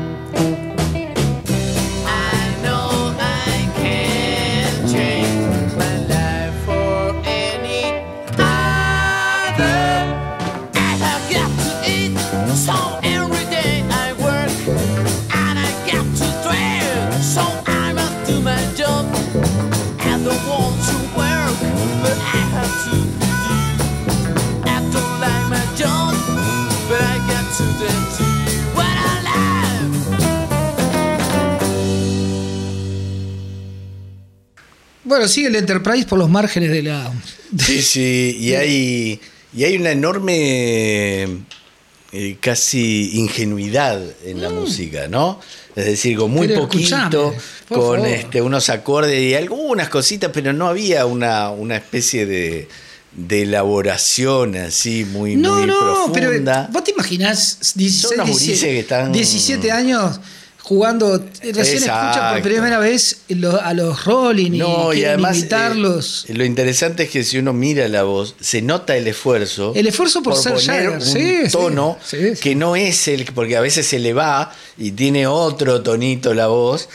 I know I can't change my life for any other. I have got to eat, so every day I work, and I got to drive, so I must do my job. I don't want to work, but I have to feed you. I don't like my job, but I got to dress you when I live. Bueno, sigue el Enterprise por los márgenes de la. Sí, sí, y hay, y hay una enorme eh, casi ingenuidad en la música, ¿no? Es decir, con muy Pero poquito, escuchame, por con favor. este, unos acordes y algunas cositas, pero no había una, una especie de, de elaboración así muy, No, muy no, pero profunda. vos te imaginás dieciséis, Son unos gurises diecisiete, que están- diecisiete años jugando, recién escucha por Exacto. primera vez lo- a los Rolling No, y y quieren además imitarlos. eh, lo interesante es que si uno mira la voz, se nota el esfuerzo. El esfuerzo por ser poner Jagger, un sí, sí, tono sí, sí. que no es el, porque a veces se le va y tiene otro tonito la voz,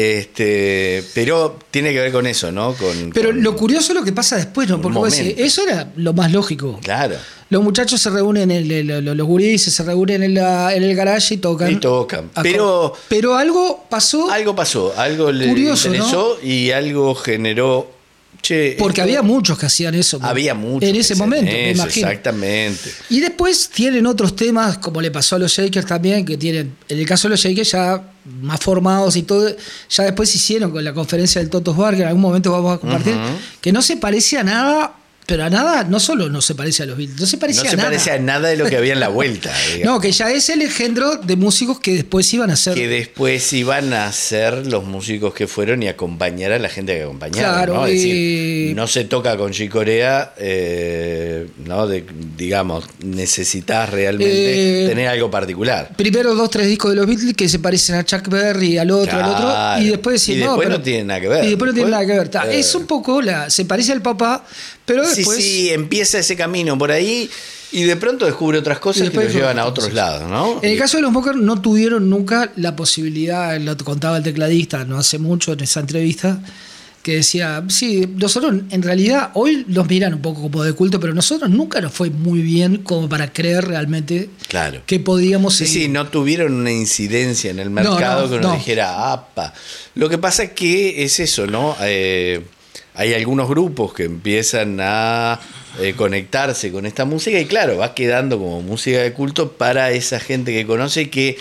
este, pero tiene que ver con eso, ¿no? Con, Pero con- lo curioso es lo que pasa después, ¿no? un Porque vos decís, momento. eso era lo más lógico. Claro. Los muchachos se reúnen, en el, el- los gurises se reúnen en, la- en el garage y tocan. Y tocan. Acá. Pero- pero algo pasó Algo pasó, algo le Curioso, interesó y algo generó. Che, porque esto- había muchos que hacían eso. había mucho en que ese hacían momento, me eso, imagino. Exactamente. Y después tienen otros temas, como le pasó a los Shakers también, que tienen, en el caso de los Shakers ya más formados y todo, ya después hicieron con la conferencia del Toto Bar, que en algún momento vamos a compartir, Ujú. que no se parece a nada, pero a nada, no solo no se parece a los Beatles, no se parece No a se nada. parece a nada de lo que había en la vuelta. digamos. No, que ya es el engendro de músicos que después iban a ser. Que después iban a ser los músicos que fueron y acompañar a la gente que acompañaron. Claro, ¿no? Es y- decir, no se toca con Chick Corea, eh, ¿no? De- digamos, necesitas realmente Eh, tener algo particular. Primero dos, tres discos de los Beatles que se parecen a Chuck Berry, al otro, al otro, Claro. y después decir, Y después pero- no tienen nada que ver. Y después no tienen Después, nada que ver. Ta, eh. Es un poco, la, se parece al papá, pero Sí, después. sí, empieza ese camino por ahí y de pronto descubre otras Y cosas que después lo llevan a otras otros cosas. lados, ¿no? En el Y- caso de los Mockers no tuvieron nunca la posibilidad, lo contaba el tecladista no hace mucho en esa entrevista, que decía, sí, nosotros en realidad hoy los miran un poco como de culto, pero nosotros nunca nos fue muy bien como para creer realmente Claro. que podíamos Sí, seguir. sí, no tuvieron una incidencia en el mercado no, que uno no. dijera, apa. Lo que pasa es que es eso, ¿no? Eh, hay algunos grupos que empiezan a eh, conectarse con esta música y claro, va quedando como música de culto para esa gente que conoce y que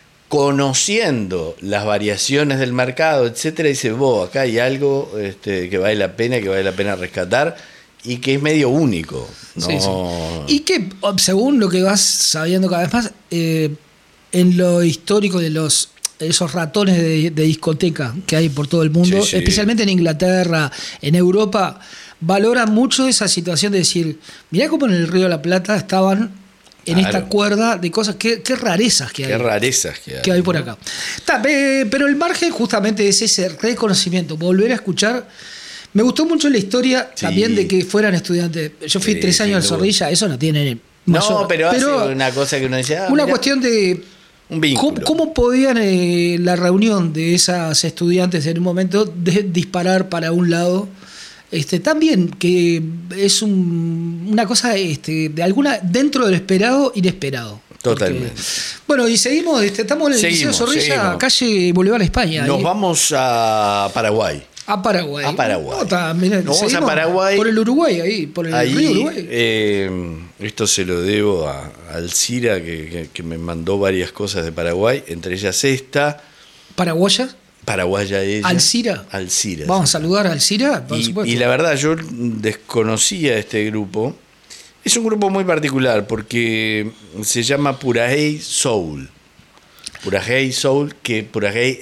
conociendo las variaciones del mercado, etcétera, dice, vos, acá hay algo este, que vale la pena, que vale la pena rescatar y que es medio único, ¿no? Sí, sí. Y que, según lo que vas sabiendo cada vez más, eh, en lo histórico de los esos ratones de, de discoteca que hay por todo el mundo, Sí, sí. especialmente en Inglaterra, en Europa, valoran mucho esa situación de decir, mirá cómo en el Río de la Plata estaban en Claro. esta cuerda de cosas, qué, qué rarezas que hay. Qué rarezas que hay. que hay por acá. Está, eh, pero el margen justamente es ese reconocimiento, volver a escuchar. Me gustó mucho la historia Sí. también de que fueran estudiantes. Yo fui Sí, tres años al sin duda. Zorrilla, eso no tiene No, mayor- pero, hace una cosa que uno dice. ah, una mirá, cuestión de un vínculo. ¿Cómo, cómo podían eh, la reunión de esas estudiantes en un momento de disparar para un lado? Este, también que es un- una cosa este, de alguna dentro de lo esperado, inesperado. Totalmente. Porque- bueno, y seguimos, este, estamos en el Liceo Seguimos, Zorrilla, seguimos. calle Bolívar España. Nos ahí, vamos a Paraguay. a Paraguay. a Paraguay. No, está, mirá, Nos vamos a seguimos Paraguay. Por el Uruguay, ahí, por el Ahí, río Uruguay. eh, esto se lo debo a Alcira, que, que, que me mandó varias cosas de Paraguay, entre ellas esta, Paraguaya. paraguaya ella. Alcira. Alcira. Vamos a sí. saludar a Alcira, por Y, supuesto. y la verdad, yo desconocía este grupo. Es un grupo muy particular porque se llama Purajey Soul. Purajey Soul, que Purajey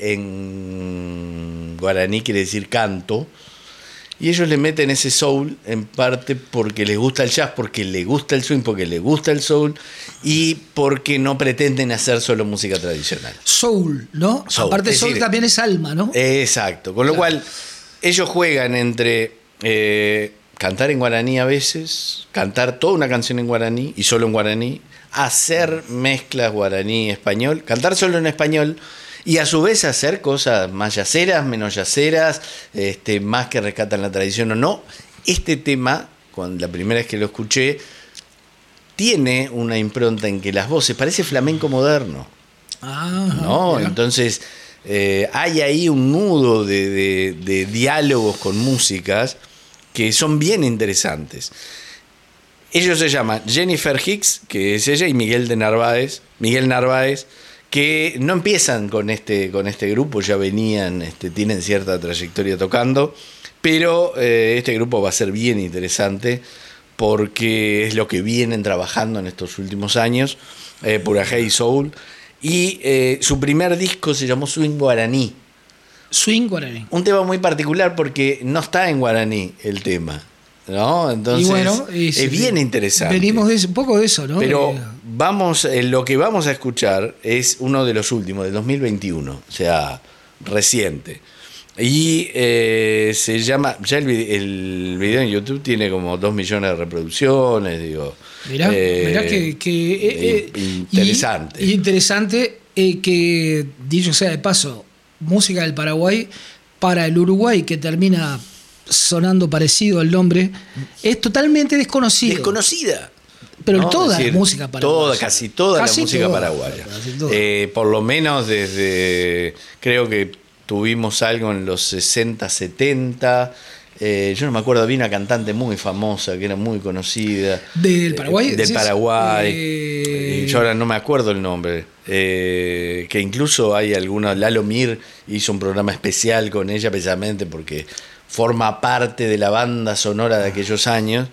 en guaraní quiere decir canto. Y ellos le meten ese soul en parte porque les gusta el jazz, porque les gusta el swing, porque les gusta el soul y porque no pretenden hacer solo música tradicional. Soul, ¿no? Soul, Aparte, es soul decir, también es alma, ¿no? Exacto. Con lo Claro. cual, ellos juegan entre eh, cantar en guaraní a veces, cantar toda una canción en guaraní y solo en guaraní, hacer mezclas guaraní-español, cantar solo en español y a su vez hacer cosas más yaceras, menos yaceras, este, más que rescatan la tradición o no. Este tema, cuando la primera vez que lo escuché, tiene una impronta en que las voces, parece flamenco moderno. Ah, ¿No? mirá. Entonces, eh, hay ahí un nudo de, de- de diálogos con músicas que son bien interesantes. Ellos se llaman Jennifer Hicks, que es ella, y Miguel de Narváez, Miguel Narváez, que no empiezan con este, con este grupo, ya venían, este, tienen cierta trayectoria tocando, pero eh, este grupo va a ser bien interesante porque es lo que vienen trabajando en estos últimos años, eh, Purajey Soul, y eh, su primer disco se llamó Swing Guaraní. Swing guaraní. Un tema muy particular porque no está en guaraní el tema, ¿no? Entonces, y bueno, y es sí, bien interesante. Venimos de eso- un poco de eso, ¿no? Pero Eh, vamos, eh, lo que vamos a escuchar es uno de los últimos, del dos mil veintiuno, o sea, reciente. Y eh, se llama, ya el, vide- el video en YouTube tiene como dos millones de reproducciones, digo. Mirá, eh, mirá que, que, eh, eh, interesante. Y, y interesante eh, que, dicho sea de paso, música del Paraguay para el Uruguay, que termina sonando parecido al nombre, es totalmente desconocido. Desconocida. Pero ¿no? toda Es decir, la música paraguaya. Toda, casi toda Casi la música toda, paraguaya. casi toda. Eh, por lo menos desde, creo que tuvimos algo en los sesenta, setenta. Eh, yo no me acuerdo, había una cantante muy famosa que era muy conocida. ¿Del Paraguay, Eh, del decís? Paraguay. Eh, Eh, yo ahora no me acuerdo el nombre. Eh, que incluso hay alguna. Lalo Mir hizo un programa especial con ella precisamente porque forma parte de la banda sonora de aquellos años.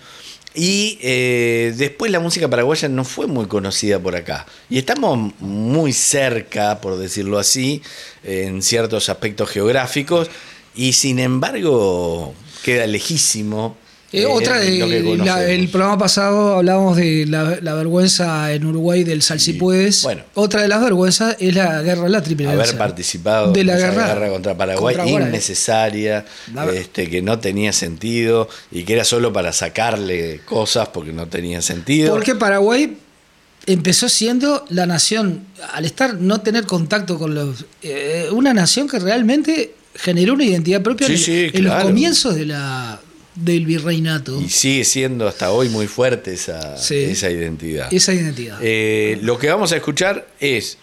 Y eh, después la música paraguaya no fue muy conocida por acá. Y estamos muy cerca, por decirlo así, en ciertos aspectos geográficos. Y sin embargo, queda lejísimo. Eh, eh, otra de lo que la- conocemos. el programa pasado hablábamos de la, la vergüenza en Uruguay del Sal si Sí. puedes. Bueno. Otra de las vergüenzas es la guerra, la triple Haber alianza. participado de la en esa guerra, guerra contra Paraguay, contra Guaraní. innecesaria, La- este, que no tenía sentido y que era solo para sacarle cosas porque no tenía sentido. Porque Paraguay empezó siendo la nación, al estar no tener contacto con los. eh, una nación que realmente generó una identidad propia Sí, en, sí, en los claro. comienzos de la, del virreinato. Y sigue siendo hasta hoy muy fuerte esa, Sí. esa identidad. Esa identidad. Eh, lo que vamos a escuchar es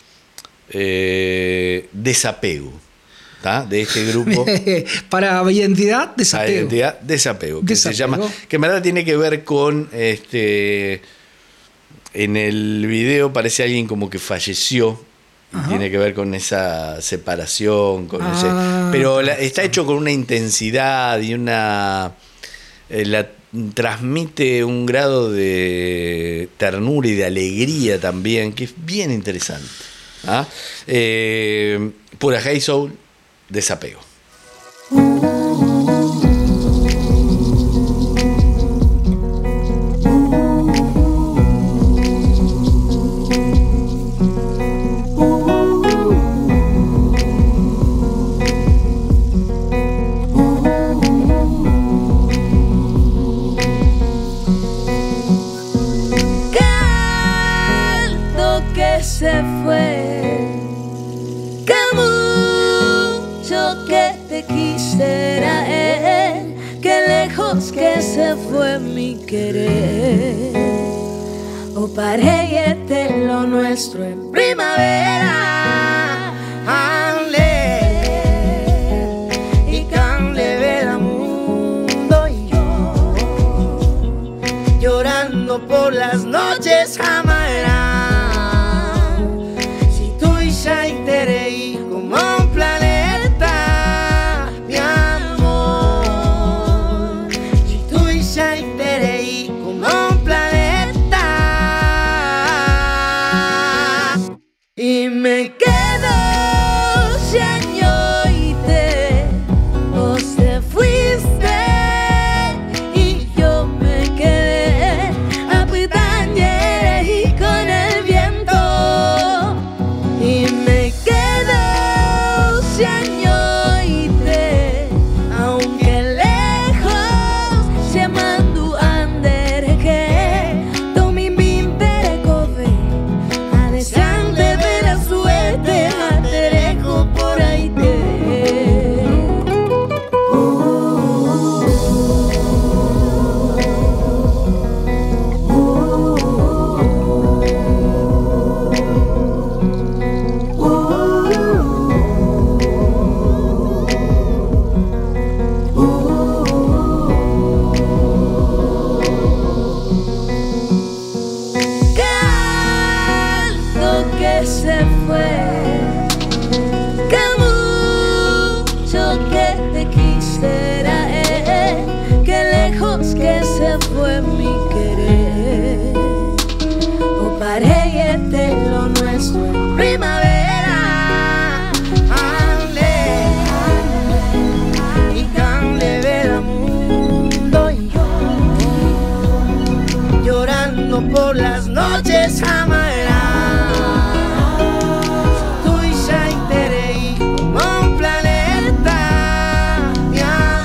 eh, Desapego, ¿tá? De este grupo. Para identidad, La desapego. identidad Desapego, que Desapego. se llama, que en verdad tiene que ver con este en el video parece alguien como que falleció y Ajá. tiene que ver con esa separación, con Ah, ese, pero la- está hecho con una intensidad y una eh, la transmite un grado de ternura y de alegría también que es bien interesante. ¿Ah? Eh, Purajey Soul, Desapego. Thank fue mi querer. O parejete lo nuestro en primavera. Ale, y canle vela mundo y yo, llorando por las noches jamás era. Si tú y Shai teréis como un planeta, mi amor. Si tú y Shai teréis como un planeta. Y me quedo señorite, vos te fuiste y yo me quedé apretando y con el viento. Y me quedo señorite, aunque lejos se mandu andere que tomi bintere cove a desante de la suerte a terejo por ahí te. Canto que se fue, que mucho que te quisiera, eh, que lejos que se fue mi querer. O parejete lo nuestro en primavera. Ale, y canle vela mundo y yo, llorando por las noches jamás era. Tú y Shai teréis como un planeta, mi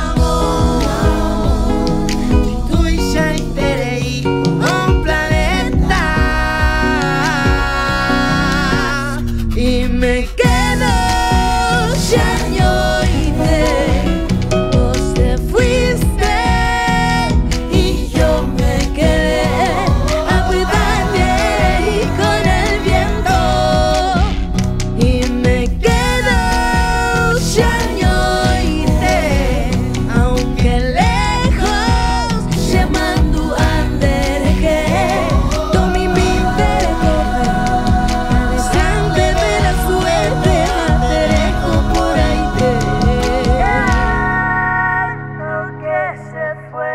amor. Si tú y Shai teréis como un planeta. Y me quedo señorite, vos te fuiste y yo me quedé apretando y con el viento. Y me quedo señorite, aunque lejos se mandu andere que tomi bintere cove a desante de la suerte a terejo por ahí te. Canto que se fue.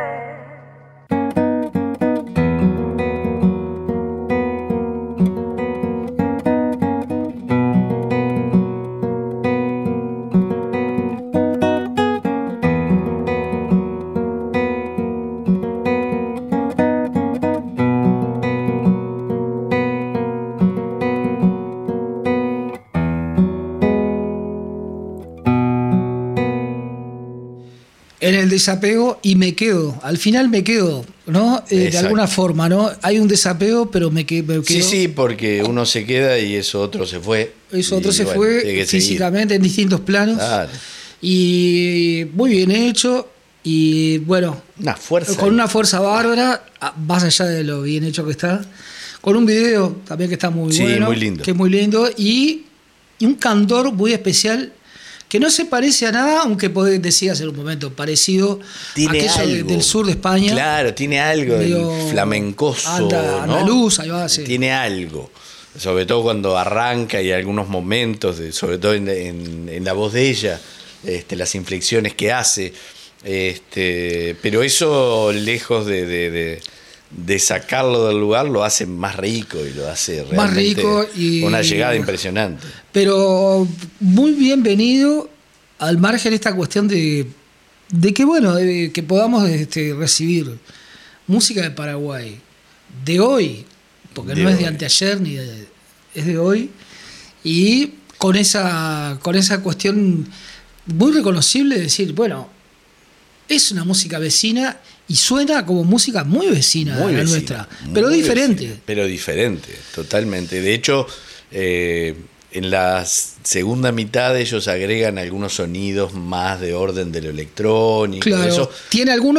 En el desapego y me quedo. Al final me quedo, ¿no? Eh, de Exacto. alguna forma, ¿no? Hay un desapego, pero me, que- me quedo. Sí, sí, porque uno se queda y eso otro se fue. Eso otro Y se bueno, fue tiene que seguir. físicamente en distintos planos. Claro. Y muy bien hecho. Y bueno, Una fuerza. con una fuerza bárbara, a- más allá de lo bien hecho que está. Con un video también que está muy Sí, bueno. muy lindo. Que es muy lindo. Y, y un candor muy especial que no se parece a nada, aunque podés- decías en un momento, parecido Tiene a aquello de- algo. del sur de España. Claro, tiene algo Medio del flamencoso. anda- ¿no? andaluz, ahí va, sí. Tiene algo. Sobre todo cuando arranca y algunos momentos, de- sobre todo en, en- en la voz de ella, este, las inflexiones que hace. Este, pero eso, lejos de, de- de- de sacarlo del lugar, lo hace más rico y lo hace realmente Más rico y- una llegada impresionante. Pero muy bienvenido, al margen de esta cuestión de, de que, bueno, de que podamos este, recibir música de Paraguay, de hoy, porque De no es hoy. de anteayer ni de, es de hoy, y con esa, con esa cuestión muy reconocible de decir, bueno, es una música vecina y suena como música muy vecina Muy a la vecina, nuestra, pero muy diferente. vecina, pero diferente, totalmente. De hecho, eh, en la segunda mitad ellos agregan algunos sonidos más de orden de lo electrónico. Claro, Eso, tiene algunos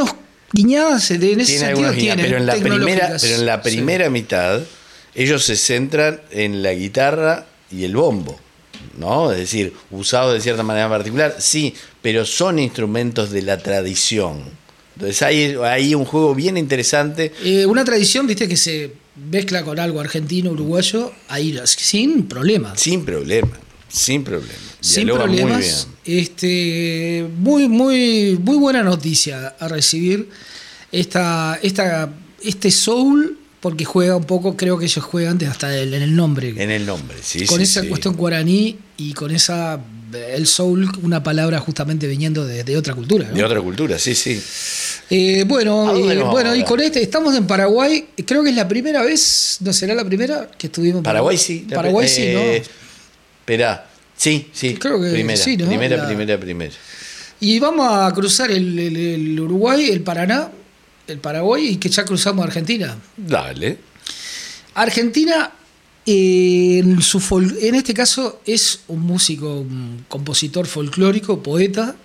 guiñadas en ese Tiene sentido algunas guiñas, tienen, pero en la primera, tecnológicas. pero en la primera Sí. mitad ellos se centran en la guitarra y el bombo, ¿no? Es decir, usados de cierta manera particular, sí, pero son instrumentos de la tradición. Entonces hay hay un juego bien interesante. Eh, una tradición, viste, que se mezcla con algo argentino, uruguayo, ahí sin problemas. Sin problema, sin problema. Sin Dialoga muy problemas. bien. Este, muy, muy, muy buena noticia a recibir esta, esta, este soul, porque juega un poco, creo que ellos juegan hasta el- en el nombre. En el nombre, sí, con sí, esa sí. cuestión guaraní y con esa el soul, una palabra justamente viniendo de, de otra cultura, ¿no? De otra cultura, sí, sí. Eh, bueno, ¿A dónde eh, nos bueno, vamos y ahora? con este estamos en Paraguay. Creo que es la primera vez, ¿no será la primera que estuvimos en Paraguay sí. la- Paraguay sí, ¿no? eh, Esperá, sí, sí. Creo que primera, sí, ¿no? primera, La- primera, primera. Y vamos a cruzar el, el- el Uruguay, el Paraná, el Paraguay y que ya cruzamos a Argentina. Dale. Argentina, eh, en, su fol- en este caso, es un músico, un compositor folclórico, poeta,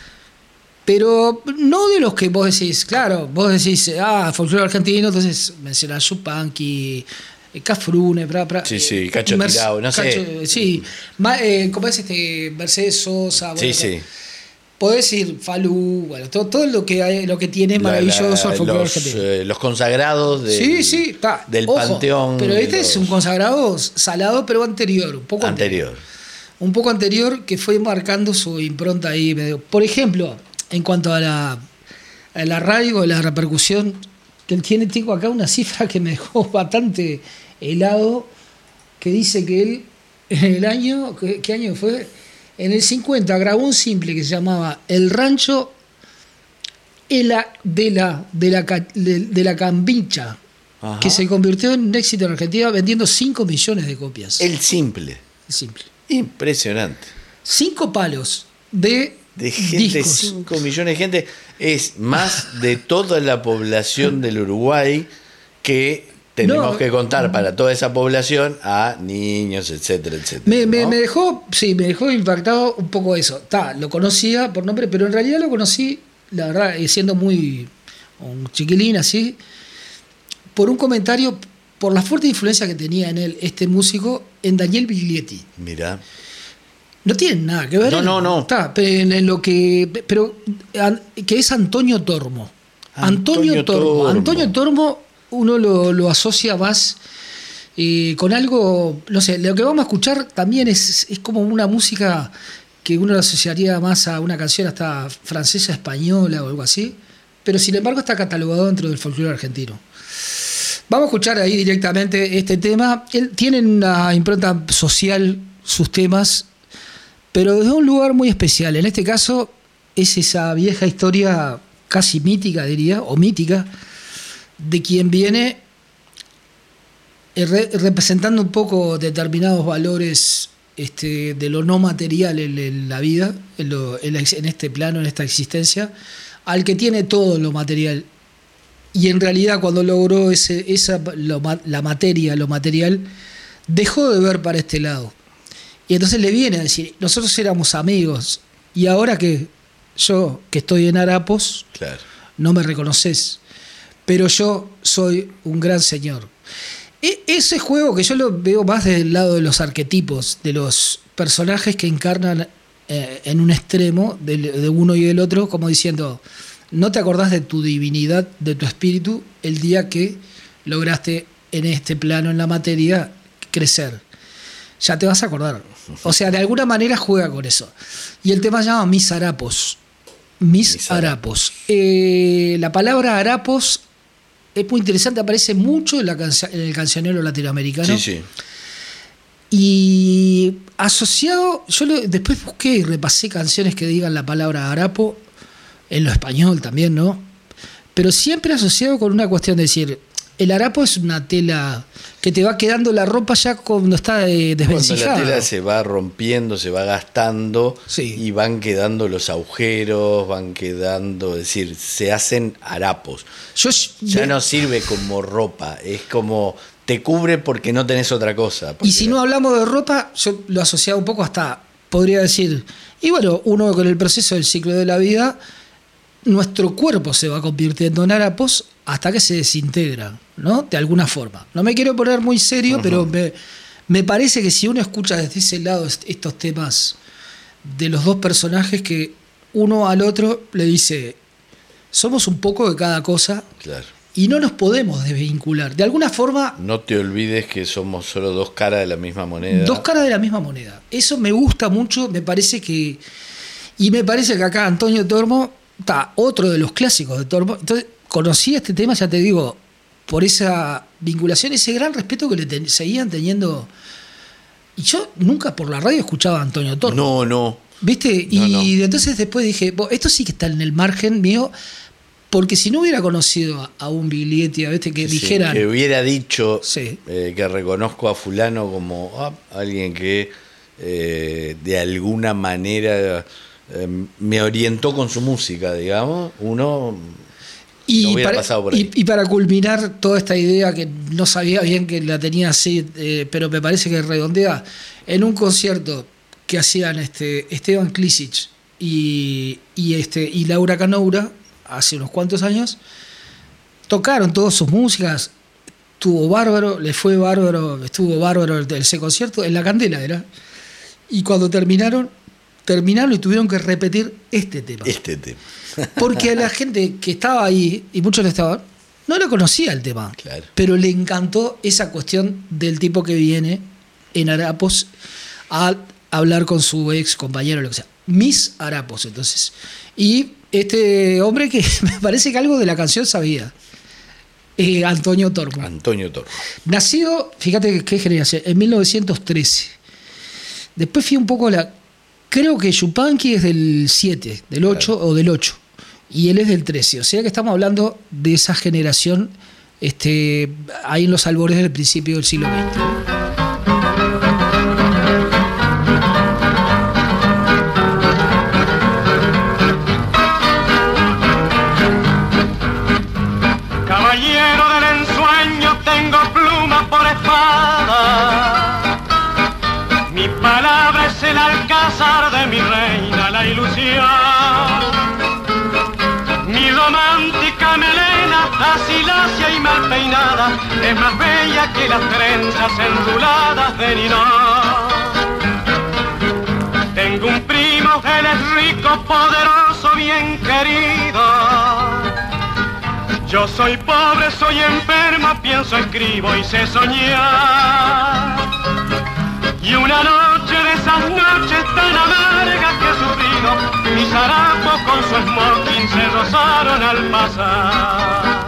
pero no de los que vos decís, claro, vos decís, ah, folclore argentino, entonces mencionás Yupanqui, eh, Cafrune, pra, pra, Sí, eh, sí, Cacho Merc- Tirao, no sé. Cacho, sí, Ma- eh, ¿cómo es este? Mercedes Sosa, Sí, bueno, sí. podés decir Falú, bueno, todo, todo lo que hay, lo que tiene La- maravilloso la- el folclore los, argentino. eh, los consagrados del, Sí, sí, está. del Ojo, panteón. Pero de este es los- un consagrado salado, pero anterior, un poco anterior. anterior. Un poco anterior que fue marcando su impronta ahí. medio- Por ejemplo, en cuanto a la, al arraigo, la repercusión que él tiene, tengo acá una cifra que me dejó bastante helado, que dice que él, en el año, ¿qué, qué año fue? En el cincuenta grabó un simple que se llamaba El Rancho de la, de la, de la, ca- de, de la Cambicha, Ajá. que se convirtió en un éxito en Argentina vendiendo cinco millones de copias. El simple. El simple. Impresionante. Cinco palos de, De gente, discos. cinco millones de gente. Es más de toda la población del Uruguay que tenemos No. que contar para toda esa población a niños, etcétera, etcétera. Me, me- ¿no? me dejó, sí, me dejó impactado un poco eso. Ta, lo conocía por nombre, pero en realidad lo conocí, la verdad, eh, siendo muy un chiquilín así, por un comentario, por la fuerte influencia que tenía en él este músico, en Daniel Biglietti. Mirá. No tienen nada que ver. No, no, no. Está, pero en, en lo que. Pero an- que es Antonio Tormo. Antonio, Antonio Tormo. Tormo. Antonio Tormo, uno lo, lo asocia más eh, con algo. No sé, lo que vamos a escuchar también es, es como una música que uno lo asociaría más a una canción hasta francesa, española o algo así. Pero sin embargo está catalogado dentro del folclore argentino. Vamos a escuchar ahí directamente este tema. Él tiene una impronta social sus temas, pero desde un lugar muy especial. En este caso es esa vieja historia casi mítica, diría, o mítica, de quien viene eh, re- representando un poco determinados valores este, de lo no material en, en la vida, en, lo- en la ex- en este plano, en esta existencia, al que tiene todo lo material. Y en realidad cuando logró ese, esa, lo ma- la materia, lo material, dejó de ver para este lado. Y entonces le viene a decir, nosotros éramos amigos, y ahora que yo, que estoy en Harapos, Claro. no me reconoces, pero yo soy un gran señor. E- ese juego que yo lo veo más del lado de los arquetipos, de los personajes que encarnan eh, en un extremo del- de uno y del otro, como diciendo, no te acordás de tu divinidad, de tu espíritu, el día que lograste en este plano, en la materia, crecer. Ya te vas a acordar. O sea, de alguna manera juega con eso. Y el tema se llama Mis Harapos. Mis, Mis Harapos. Eh, la palabra harapos es muy interesante, aparece mucho en, la canca- en el cancionero latinoamericano. Sí, sí. Y asociado, yo lo- después busqué y repasé canciones que digan la palabra harapo, en lo español también, ¿no? Pero siempre asociado con una cuestión de decir, el harapo es una tela que te va quedando la ropa ya cuando está eh, Cuando la desvencijada. tela se va rompiendo, se va gastando Sí. y van quedando los agujeros, van quedando, es decir, se hacen harapos. Yo, Ya de- no sirve como ropa, es como te cubre porque no tenés otra cosa. Y porque- si no hablamos de ropa, yo lo asociaba un poco hasta, podría decir, y bueno, uno con el proceso del ciclo de la vida, nuestro cuerpo se va convirtiendo en harapos hasta que se desintegra, ¿no? De alguna forma. No me quiero poner muy serio, uh-huh. pero me, me parece que si uno escucha desde ese lado estos temas de los dos personajes, que uno al otro le dice, somos un poco de cada cosa, claro. y no nos podemos desvincular. De alguna forma... No te olvides que somos solo dos caras de la misma moneda. Dos caras de la misma moneda. Eso me gusta mucho, me parece que... Y me parece que acá Antonio Tormo está otro de los clásicos de Tormo. Entonces, conocí este tema, ya te digo, por esa vinculación, ese gran respeto que le ten, seguían teniendo. Y yo nunca por la radio escuchaba a Antonio Tormo. No, no. ¿Viste? No, y no. entonces después dije, esto sí que está en el margen mío, porque si no hubiera conocido a un Biglietti, ¿viste? Que sí, dijeran... que hubiera dicho sí. eh, que reconozco a fulano como ah, alguien que eh, de alguna manera... me orientó con su música, digamos, uno y no hubiera para, pasado por ahí. Y, y para culminar toda esta idea, que no sabía bien que la tenía así, eh, pero me parece que redondea, en un concierto que hacían este Esteban Klisic y, y, este, y Laura Canoura, hace unos cuantos años, tocaron todas sus músicas, estuvo bárbaro, le fue bárbaro, estuvo bárbaro ese concierto, en La Candela era, y cuando terminaron, terminaron y tuvieron que repetir este tema. Este tema. Porque a la gente que estaba ahí, y muchos estaban, no lo conocía el tema. Claro. Pero le encantó esa cuestión del tipo que viene en harapos a hablar con su ex compañero, lo que sea. Mis harapos, entonces. Y este hombre que me parece que algo de la canción sabía. Eh, Antonio Tormo. Antonio Tormo. Nacido, fíjate qué generación, en mil novecientos trece. Después fui un poco a la... Creo que Yupanqui es del siete, del ocho claro. o del ocho. Y él es del trece. O sea que estamos hablando de esa generación este, ahí en los albores del principio del siglo veinte. Caballero del ensueño, tengo plumas por espada. Mi palabra es el alcázar de mi reina, la ilusión. Mi romántica melena, así lacia y mal peinada, es más bella que las trenzas enruladas de Ninón. Tengo un primo, él es rico, poderoso, bien querido. Yo soy pobre, soy enferma, pienso, escribo y sé soñar. Y una noche de esas noches tan amargas que he sufrido, mis harapos con su smoking se rozaron al pasar.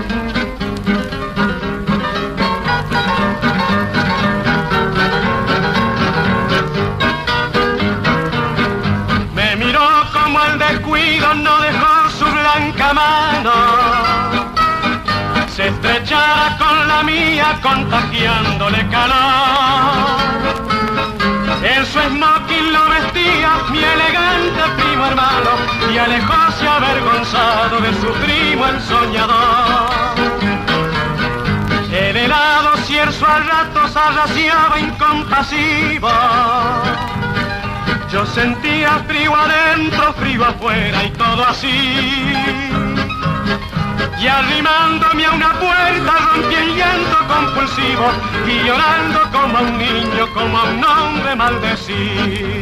Me miró como el descuido no dejó su blanca mano, se estrechara con la mía contagiándole calor. En su smoking lo vestía mi elegante primo hermano y alejóse avergonzado de su primo el soñador. El helado cierzo a ratos arraciaba incompasivo. Yo sentía frío adentro, frío afuera y todo así. Y arrimándome a una puerta rompí el llanto compulsivo y llorando como a un niño, como a un hombre maldecí.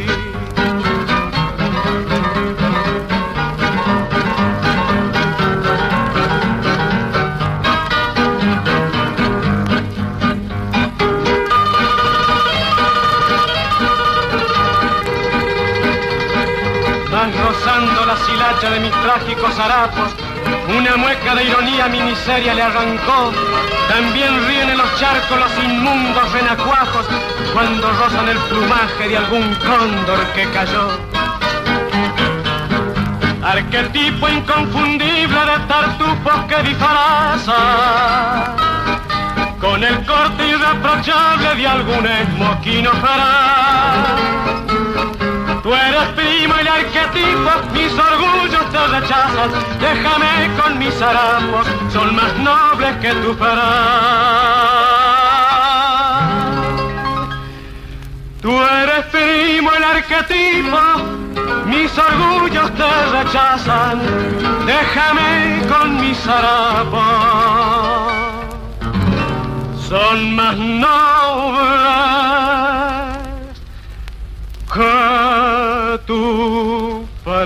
Vas rozando la silacha de mis trágicos harapos, una mueca de ironía a mi miseria le arrancó. También ríen en los charcos los inmundos renacuajos cuando rozan el plumaje de algún cóndor que cayó. Arquetipo inconfundible de tartufos que disfraza con el corte irreprochable de algún esmoquino feraz. Tú eres primo y el arquetipo, mis orgullos te rechazan. Déjame con mis harapos, son más nobles que tu feraz. Tú eres primo, el arquetipo, mis orgullos te rechazan, déjame con mis harapas. Son más nobles que tu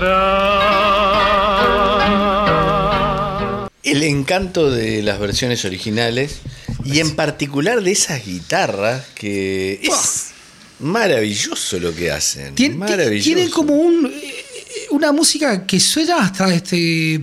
para. El encanto de las versiones originales y en particular de esas guitarras que es maravilloso lo que hacen. Tien- maravilloso. Tienen como un, eh, una música que suena hasta este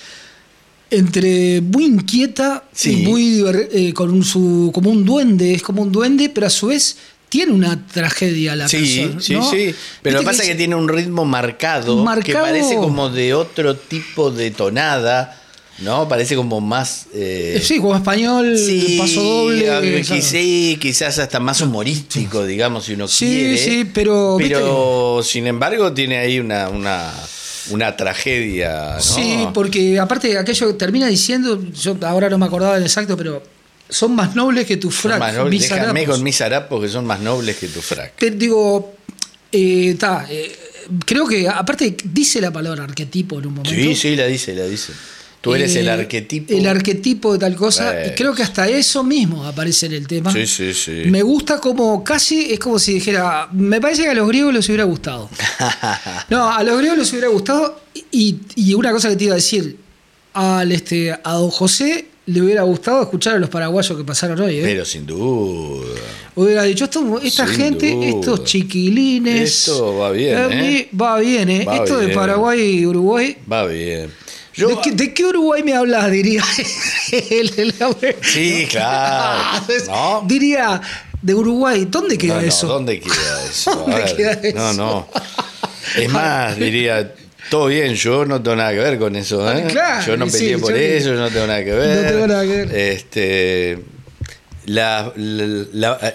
entre muy inquieta Sí. y muy diver- eh, con un, su como un duende, es como un duende, pero a su vez tiene una tragedia la Sí, persona, sí, ¿no? sí. Pero lo que Viste pasa es que es- tiene un ritmo marcado, que Marcado. parece como de otro tipo de tonada, ¿no? Parece como más... eh, Sí, como español, sí, paso doble. ah, eh, qui- sí, quizás hasta más humorístico, digamos, si uno Sí, quiere. sí, pero, Pero, sin embargo, tiene ahí una, una, una tragedia, ¿no? Sí, porque aparte aquello termina diciendo, yo ahora no me acordaba del exacto, pero son más nobles que tu Son frac. más nobles. mis Déjame harapos. con mis harapos que son más nobles que tu frac. Te digo, eh, ta, eh, creo que aparte dice la palabra arquetipo en un momento. Sí, sí, la dice, la dice. Tú eres Eh, el arquetipo. El arquetipo de tal cosa. Pues. Y creo que hasta eso mismo aparece en el tema. Sí, sí, sí. Me gusta como casi, es como si dijera, me parece que a los griegos les hubiera gustado. No, a los griegos les hubiera gustado. Y, y una cosa que te iba a decir, al este, a don José le hubiera gustado escuchar a los paraguayos que pasaron hoy. ¿eh? Pero sin duda. Hubiera dicho, esto, esta Sin gente, duda. estos chiquilines. Esto va bien, a ¿eh? mí va bien, ¿eh? Va Esto de bien. Paraguay y Uruguay. Va bien. Yo- ¿De, qué, de qué Uruguay me hablas? Diría el, el- Sí, claro. ¿No? Diría, de Uruguay, ¿dónde queda No, no, eso? ¿dónde queda eso? A ¿Dónde ver, queda eso? No, no. Es más, diría, todo bien, yo no tengo nada que ver con eso, ¿eh? Claro, yo no sí, peleé por yo que- eso, yo no tengo nada que ver. No tengo nada que ver. Este, la, la, la-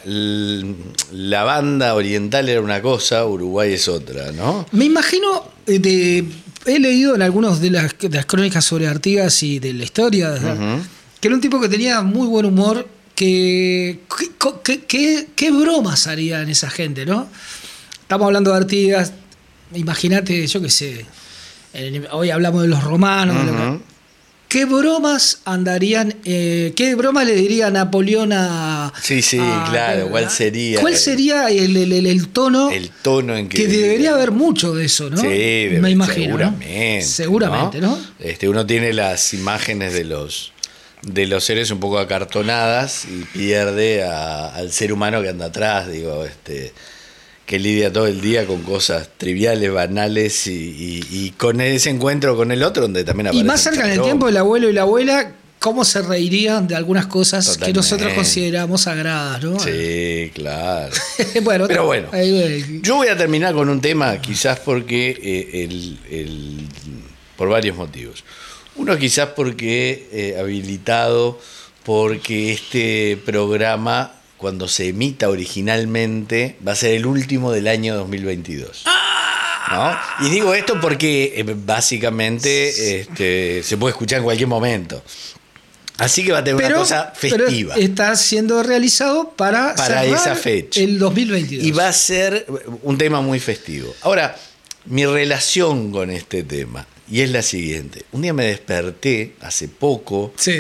la banda oriental era una cosa, Uruguay es otra, ¿no? Me imagino, eh, de, he leído en algunas de las, de las crónicas sobre Artigas y de la historia, ¿verdad? Que era un tipo que tenía muy buen humor, que qué que, que bromas harían esa gente, ¿no? Estamos hablando de Artigas, imagínate, yo qué sé, en- hoy hablamos de los romanos, de lo que- Ujú. ¿qué bromas andarían, eh, qué bromas le diría Napoleón a... Sí, sí, a- claro, ¿cuál a- sería? ¿Cuál sería el, el- el- el tono? El tono en que... Que debería haber mucho de eso, ¿no? Sí, debe- me imagino. ¿no? seguramente. Seguramente, ¿no? Este, uno tiene las imágenes de los de los seres un poco acartonadas y pierde a- al ser humano que anda atrás, digo, este, que lidia todo el día con cosas triviales, banales y, y- y con ese encuentro con el otro donde también Y aparece más cerca en el charrón. tiempo del abuelo y la abuela, cómo se reirían de algunas cosas que Totalmente. nosotros consideramos sagradas, ¿no? Sí, claro. bueno, Pero bueno, ahí, ahí. yo voy a terminar con un tema quizás porque eh, el, el- por varios motivos. Uno quizás porque eh, habilitado porque este programa cuando se emita originalmente va a ser el último del año dos mil veintidós. ¿No? Y digo esto porque eh, básicamente este, se puede escuchar en cualquier momento. Así que va a tener una cosa pero festiva. está siendo realizado para, Para cerrar esa fecha. el dos mil veintidós. Y va a ser un tema muy festivo. Ahora, mi relación con este tema, y es la siguiente. Un día me desperté, hace poco, Sí.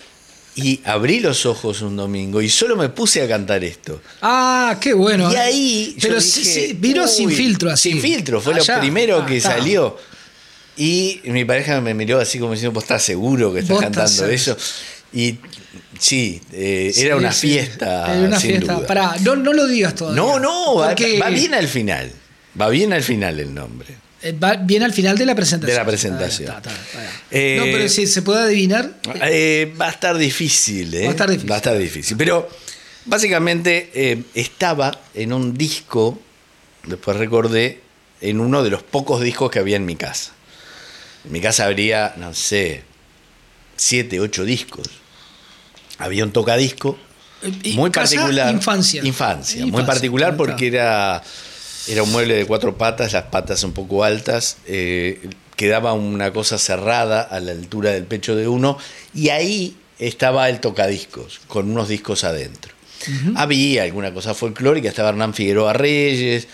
y abrí los ojos un domingo y solo me puse a cantar esto. Ah, qué bueno. Y ¿eh? ahí yo Pero dije, sí, sí, vino uy, sin filtro así. Sin filtro, fue Allá. lo primero Ah, que está. salió. Y mi pareja me miró así como diciendo, ¿vos estás seguro que estás Vos cantando estás eso? Y sí, eh, Sí, era una sí. fiesta. Era una sin fiesta. duda. Pará, no, no lo digas todavía. No, no, va, Porque, va bien al final. Va bien al final el nombre. eh, va bien al final de la presentación. De la presentación. Ah, está, está, está. Eh, no, pero si se puede adivinar. Eh, va a estar difícil, ¿eh? Va a estar difícil. Va a estar difícil. Pero básicamente eh, estaba en un disco, después recordé, en uno de los pocos discos que había en mi casa. En mi casa habría, no sé, siete, ocho discos. Había un tocadisco Y muy casa, particular. Infancia. Infancia. Muy Infancia, particular está. porque era, era un mueble de cuatro patas, las patas un poco altas, eh, quedaba una cosa cerrada a la altura del pecho de uno, y ahí estaba el tocadiscos, con unos discos adentro. Uh-huh. Había alguna cosa folclórica, estaba Hernán Figueroa Reyes,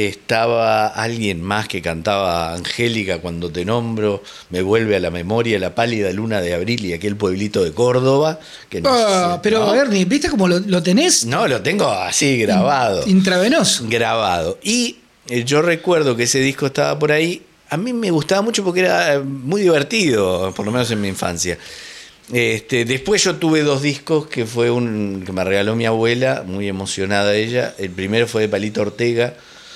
estaba alguien más que cantaba Angélica cuando te nombro, me vuelve a la memoria la pálida luna de abril y aquel pueblito de Córdoba. Que no Ah, sé, pero ¿no? Ernie, ¿viste cómo lo, lo tenés? No, lo tengo así grabado. Intravenoso. Grabado. Y eh, yo recuerdo que ese disco estaba por ahí. A mí me gustaba mucho porque era eh, muy divertido, por lo menos en mi infancia. Este, después yo tuve dos discos que fue un que me regaló mi abuela, muy emocionada ella. El primero fue de Palito Ortega,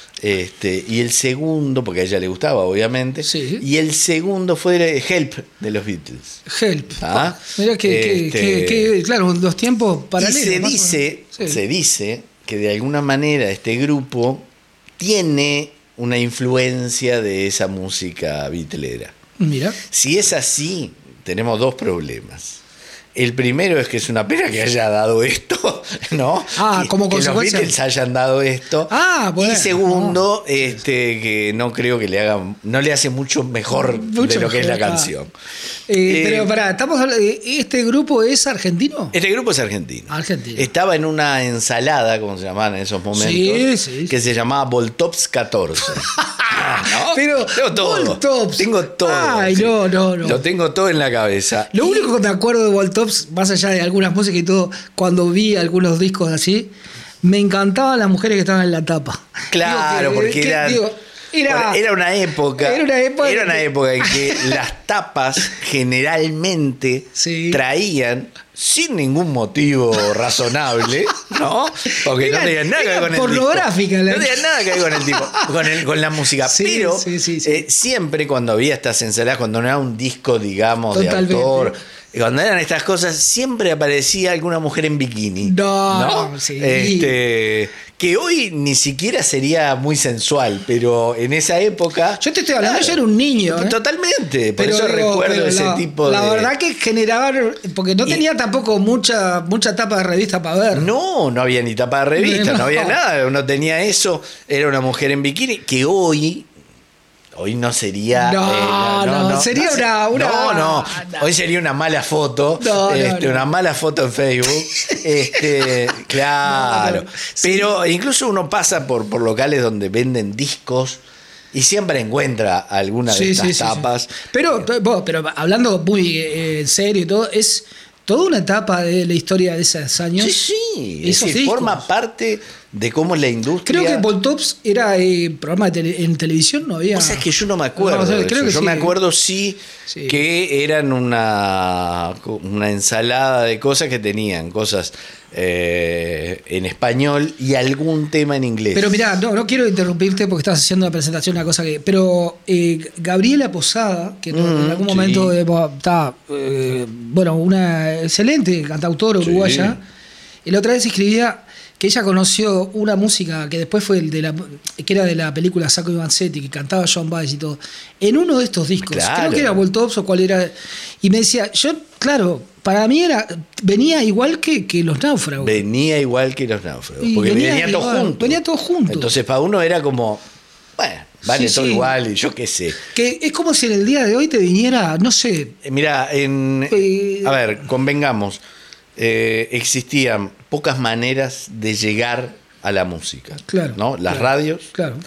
este, y el segundo, porque a ella le gustaba, obviamente, Sí. y el segundo fue de Help de los Beatles. Help. Ah, Mira que, que- este- que- que, claro, los tiempos paralelos. Y se más o dice, menos. Sí. se dice que de alguna manera este grupo tiene una influencia de esa música beatlera. Mira. Si es así, tenemos dos problemas. El primero es que es una pena que haya dado esto, ¿no? Ah, que, como que los consecuencia. Beatles hayan dado esto. Ah, bueno. Y segundo, este, que no creo que le haga, no le hace mucho mejor Mucho de lo que es la mejor, ah. canción. Eh, Eh, pero pará, estamos hablando de- ¿este grupo es argentino? Este grupo es argentino. Argentino. Estaba en una ensalada, como se llamaban en esos momentos, Sí, sí, que se llamaba Voltops catorce. ¿No? Pero, tengo todo. Voltops. Tengo todo. Ay, no, no, no. Lo tengo todo en la cabeza. Lo Y- único que me acuerdo de Voltops, más allá de algunas músicas y todo, cuando vi algunos discos así, me encantaban las mujeres que estaban en la tapa. Claro, Digo que- porque que- eran- digo, era, era una época. Era una época era una que- época en que las tapas generalmente Sí. traían, sin ningún motivo razonable, ¿no? Porque Era- no tenían nada que ver era con el pornográfica disco. la- No tenían nada que ver con el tipo, con, el, con la música. Sí, Pero sí, sí, sí. eh, siempre cuando había estas ensaladas, cuando no era un disco, digamos, Totalmente. de autor, cuando eran estas cosas, siempre aparecía alguna mujer en bikini. No, ¿no? sí. Este, que hoy ni siquiera sería muy sensual, pero en esa época. Yo te estoy hablando, claro, yo era un niño. ¿eh? Totalmente, por Pero eso digo, recuerdo pero ese la, tipo la de. verdad que generaban, porque no Y- tenía tampoco mucha mucha tapa de revista para ver. No, no había ni tapa de revista, no, No. había nada, no tenía eso, era una mujer en bikini, que hoy, hoy no sería... No, no, sería sé- una- una- No, no, no. hoy sería una mala foto, No, no, este, no. una mala foto en Facebook, este, claro, No, no, sí. pero incluso uno pasa por, por locales donde venden discos y siempre encuentra alguna de Sí, estas sí, sí, sí. tapas. Pero, pero, pero hablando muy eh, en serio y todo, es toda una etapa de la historia de esos años. Sí, sí, es Esos decir, discos. forma parte de cómo es la industria. Creo que Voltops era eh, programa de tele- en televisión, no había. O sea, es que yo no me acuerdo. No, o sea, de creo eso. que Yo sí. me acuerdo sí, Sí. que eran una, una ensalada de cosas que tenían cosas eh, en español y algún tema en inglés. Pero mirá, no, no quiero interrumpirte porque estás haciendo una presentación, una cosa que. Pero eh, Gabriela Posada, que Mm, en algún sí. momento eh, bo- está, eh, bueno, una excelente cantautora Sí. uruguaya, y la otra vez escribía que ella conoció una música que después fue el de la, que era de la película Sacco y Vanzetti, que cantaba John Baez y todo, en uno de estos discos, Claro. creo que era Voltops o cuál era, y me decía, yo, claro, para mí era, venía igual que, que Los Náufragos. Venía igual que los náufragos. Y Porque venía venía, todo igual, junto. venía todo junto. Entonces, para uno era como, bueno, vale Sí, todo sí. igual y yo qué sé. Que es como si en el día de hoy te viniera, no sé, Eh, Mirá, en, Eh, a ver, convengamos, eh, existían pocas maneras de llegar a la música. claro. ¿No? Las claro, radios Claro.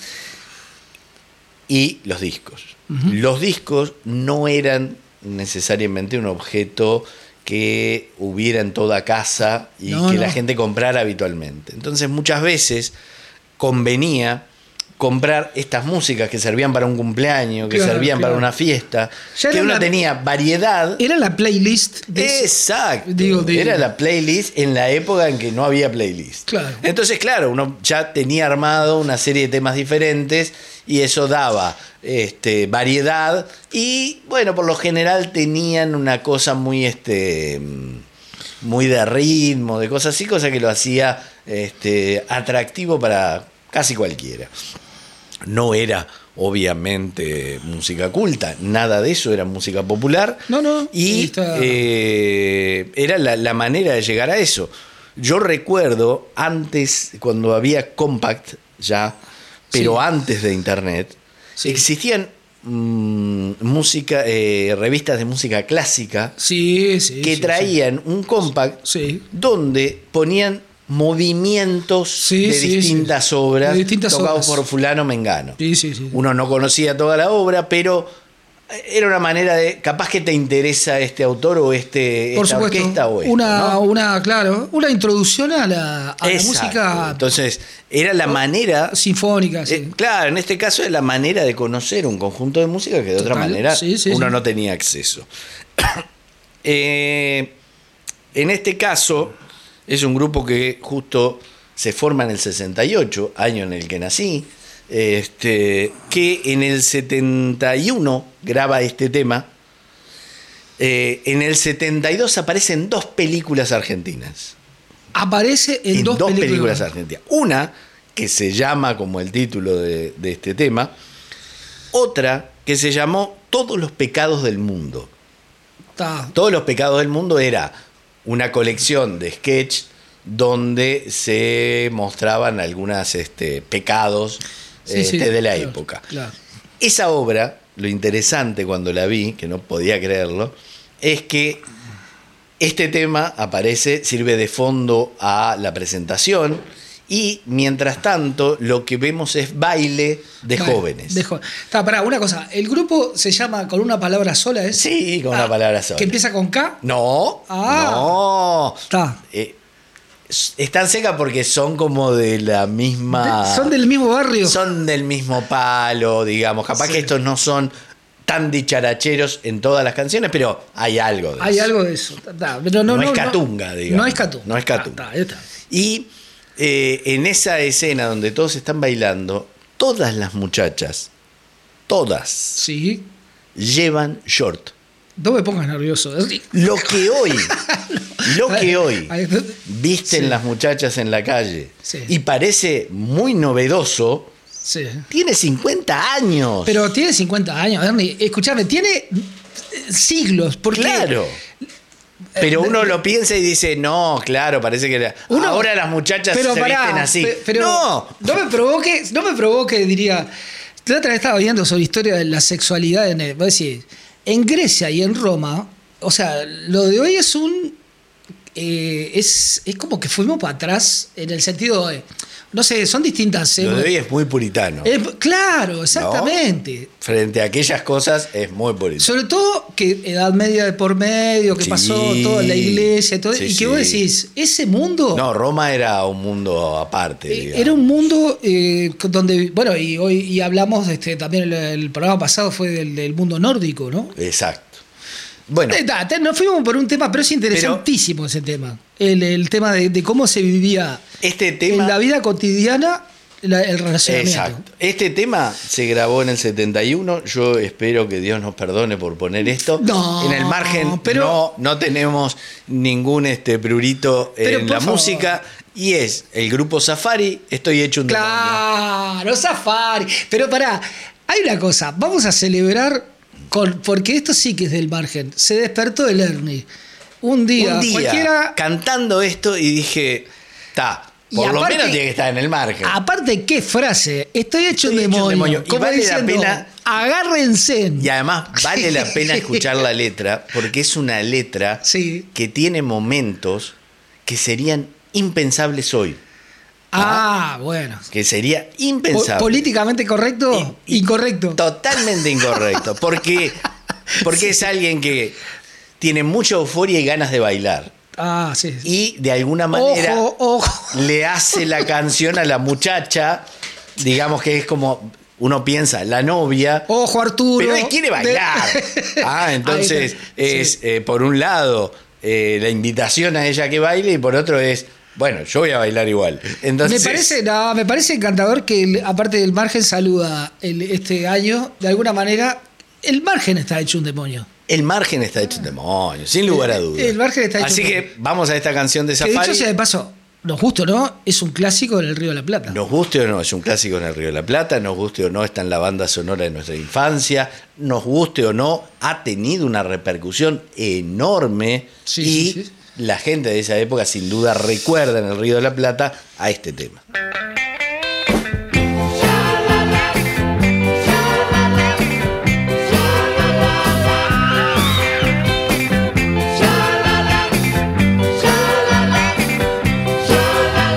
y los discos. Los discos no eran necesariamente un objeto que hubiera en toda casa y No, que no. la gente comprara habitualmente. Entonces muchas veces convenía comprar estas músicas que servían para un cumpleaños, que Claro, servían para claro. una fiesta, Ya que era uno la- tenía variedad. Era la playlist de Exacto. digo, de- Era la playlist en la época en que no había playlist. Claro. Entonces, claro, uno ya tenía armado una serie de temas diferentes y eso daba este, variedad y, bueno, por lo general tenían una cosa muy, este, muy de ritmo, de cosas así, cosa que lo hacía este, atractivo para casi cualquiera. No era obviamente música culta, nada de eso, era música popular. No, no, ahí Y está. eh, era la, la manera de llegar a eso. Yo recuerdo antes, cuando había Compact ya, pero Sí. antes de Internet, Sí. existían mm, música, eh, revistas de música clásica Sí, sí. que sí, traían un Compact Sí. donde ponían movimientos Sí, de sí, distintas sí. obras De distintas tocados obras. por fulano mengano. Sí, sí, sí. Uno no conocía toda la obra, pero era una manera de, capaz que te interesa este autor o este, Por esta supuesto. orquesta o esto, una, ¿no? una, claro, una introducción a la, a la Exacto. música Entonces, era la manera... sinfónica. Sí. eh, claro, en este caso es la manera de conocer un conjunto de música que de otra Total, manera sí, sí, uno sí. no tenía acceso. Eh, en este caso, es un grupo que justo se forma en el sesenta y ocho, año en el que nací, este, que en el setenta y uno graba este tema. Eh, en el setenta y dos aparecen dos películas argentinas. Aparece en, En dos, dos películas. películas. argentinas. Una que se llama como el título de, de este tema. Otra que se llamó Todos los pecados del mundo. Está. Todos los pecados del mundo era una colección de sketch donde se mostraban algunos este, pecados Sí, este, sí, de la claro, época. claro. Esa obra, lo interesante cuando la vi, que no podía creerlo, es que este tema aparece, sirve de fondo a la presentación y mientras tanto lo que vemos es baile de Bueno, jóvenes. de jo- Está, pará, una cosa. El grupo se llama con una palabra sola, ¿es? Sí, con Ah, una palabra sola. ¿Que empieza con K? No, Ah. no. Está. Eh, s- están secas porque son como de la misma... De- son del mismo barrio. Son del mismo palo, digamos. Capaz Sí. que estos no son tan dicharacheros en todas las canciones, pero hay algo de Hay eso. algo de eso. Está, pero no, No no, es catunga, digamos. No es catunga. No es catunga. Está, está, está. Y eh, en esa escena donde todos están bailando, todas las muchachas, todas, Sí. llevan short. No me pongas nervioso. Lo que hoy, lo que hoy Ahí- visten Sí. las muchachas en la calle Sí. y parece muy novedoso, Sí. tiene cincuenta años. Pero tiene cincuenta años, Ernie. Escuchame, tiene eh, siglos. Porque Claro. Pero uno lo piensa y dice, no, claro, parece que Uno- ahora las muchachas pero se pará, visten así. pe- pero no, no me provoque, no me provoque, diría. La otra vez estaba viendo sobre historia de la sexualidad en, el- voy a decir, en Grecia y en Roma. O sea, lo de hoy es un eh, es, es como que fuimos para atrás en el sentido de, no sé, son distintas. eh, lo de hoy es muy puritano. eh, claro, exactamente. Frente a aquellas cosas es muy puritano. Sobre todo que Edad Media de por medio, que Sí. pasó toda la iglesia, todo, Sí, y que sí. vos decís, ese mundo No, Roma era un mundo aparte. eh, digamos. era un mundo eh, donde, bueno, y hoy y hablamos, este, también el, el programa pasado fue del, del mundo nórdico, ¿no? Exacto. Bueno, Eh, da, te- nos fuimos por un tema, pero es interesantísimo ese tema. El, el tema de, de cómo se vivía este tema... en la vida cotidiana la- el relacionamiento. Exacto. Este tema se grabó en el setenta y uno. Yo espero que Dios nos perdone por poner esto. No, en el margen pero- no, no tenemos ningún este prurito Pero, en por la favor. música. Y es el grupo Safari, Estoy hecho un demonio. Claro, Safari. Pero pará, hay una cosa, vamos a celebrar, con, porque esto sí que es del margen. Se despertó el Ernie. Un día, Un día cualquiera. cantando esto y dije, está, Y por lo aparte- menos tiene que estar en el margen. Aparte, qué frase. Estoy hecho un Estoy hecho un demonio. demonio. Y Como vale la diciendo, pena- agárrense. Y además vale la pena escuchar la letra, porque es una letra Sí. que tiene momentos que serían impensables hoy. Ah, bueno. Que sería Po- impensable. políticamente correcto, Y- y incorrecto. Totalmente incorrecto. Porque, porque es alguien que tiene mucha euforia y ganas de bailar. Ah, sí. Y de alguna manera Ojo, ojo. le hace la canción a la muchacha, digamos que es como uno piensa, la novia. Ojo, Arturo. Pero él quiere bailar. De- Ah, entonces Ahí está. es, Sí. eh, por un lado, eh, la invitación a ella que baile y por otro es, bueno, yo voy a bailar igual. Entonces, Me parece, no, me parece encantador que el- aparte del margen saluda el- este año, de alguna manera, el margen está hecho un demonio. el margen está hecho un demonio, sin lugar a El- dudas. el margen está hecho Así un que demonio. vamos a esta canción de Que Safari. dicho sea de paso, nos gusta o no, es un clásico en el Río de la Plata. Nos guste o no, es un clásico en el Río de la Plata, nos guste o no, está en la banda sonora de nuestra infancia, nos guste o no, ha tenido una repercusión enorme Sí, y sí, sí. la gente de esa época sin duda recuerda en el Río de la Plata a este tema. Sha-la-la,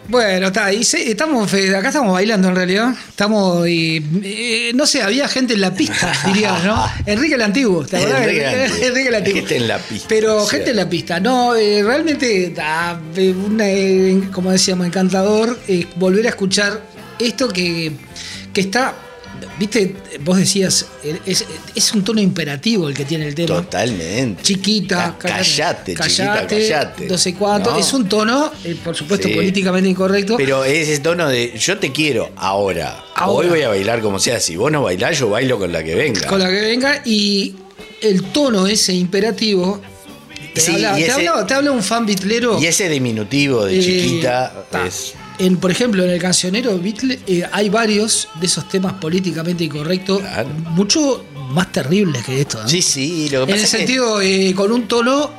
Bueno, está, y se- estamos, fe- acá estamos bailando en realidad. Estamos, y, eh, no sé, había gente en la pista, diría, ¿no? Enrique el Antiguo, ¿te acordás? Enrique el Antiguo. Enrique el Antiguo. Gente en la pista, Pero sí. gente en la pista, no, eh, realmente, ah, eh, una, eh, como decíamos, encantador eh, volver a escuchar esto que, que está, viste, vos decías, eh, es, es un tono imperativo el que tiene el tema. Totalmente. Chiquita, Ca- callate, chiquita, callate. No sé cuánto. ¿No? Es un tono, eh, por supuesto, Sí. políticamente incorrecto. Pero es ese tono de yo te quiero ahora. Ahora. Hoy voy a bailar como sea. Si vos no bailás, yo bailo con la que venga. Con la que venga, y el tono ese imperativo. Te, Sí, habla, y te, ese- habla, te habla un fan bitlero. Y ese diminutivo de eh, chiquita ta. es. En, por ejemplo, en el cancionero Beatle eh, hay varios de esos temas políticamente incorrectos, Claro. mucho más terribles que esto. ¿no? Sí, sí. Lo que En el pasa es que- sentido, eh, con un tono,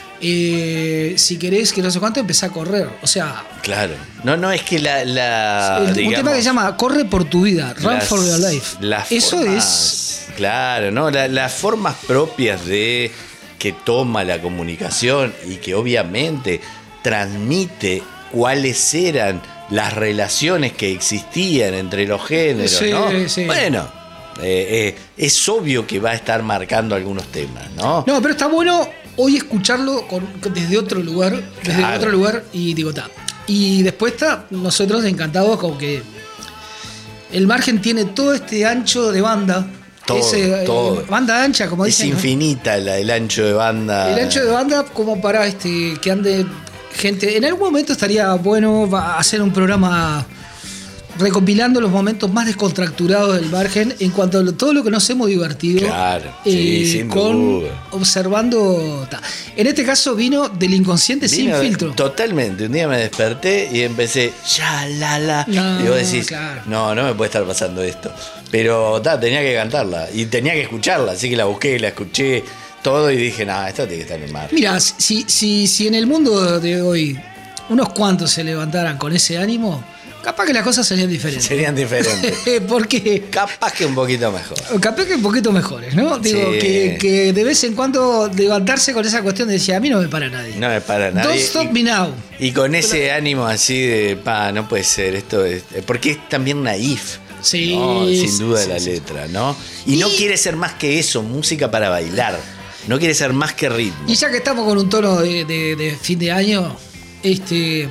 eh, si querés que no sé cuánto, empezá a correr. O sea, Claro. No, no, es que la. la el- un digamos, tema que se llama Corre por tu vida, Run las- for your life. las Eso formas- es. Claro, ¿no? La- las formas propias de que toma la comunicación y que obviamente transmite cuáles eran las relaciones que existían entre los géneros, Sí, ¿no? sí. Bueno, eh, eh, es obvio que va a estar marcando algunos temas, ¿no? No, pero está bueno hoy escucharlo con- desde otro lugar, desde Claro. otro lugar, y digo, está. Y después está, nosotros encantados con que el margen tiene todo este ancho de banda. Todo, ese, eh, todo. banda ancha, como Es dicen. ¿no? infinita la- el ancho de banda. El ancho de banda como para este que ande gente. En algún momento estaría bueno va- hacer un programa recopilando los momentos más descontracturados del margen en cuanto a lo- todo lo que nos hemos divertido. Claro, sí, sin con duda. observando. ta. En este caso vino del inconsciente Vino sin filtro. Totalmente. Un día me desperté y empecé, ya, la, la. No, y vos decís, claro. no, no me puede estar pasando esto. Pero ta, tenía que cantarla y tenía que escucharla. Así que la busqué, la escuché todo y dije, no, esto tiene que estar en el mar. Mira, si, si, si en el mundo de hoy unos cuantos se levantaran con ese ánimo, capaz que las cosas serían diferentes. Serían diferentes. Porque Capaz que un poquito mejor. capaz que un poquito mejores, ¿no? Digo, Sí. que, que de vez en cuando levantarse con esa cuestión de decir, a mí no me para nadie. No me para nadie. Don't stop y, me now. y con ese ánimo así de, pa, no puede ser, esto es. Porque es también naif. Sí, ¿no? Sin sí, duda sí, la sí. letra, ¿no? Y, no Y- quiere ser más que eso, música para bailar. No quiere ser más que ritmo. Y ya que estamos con un tono de, de- de fin de año, este.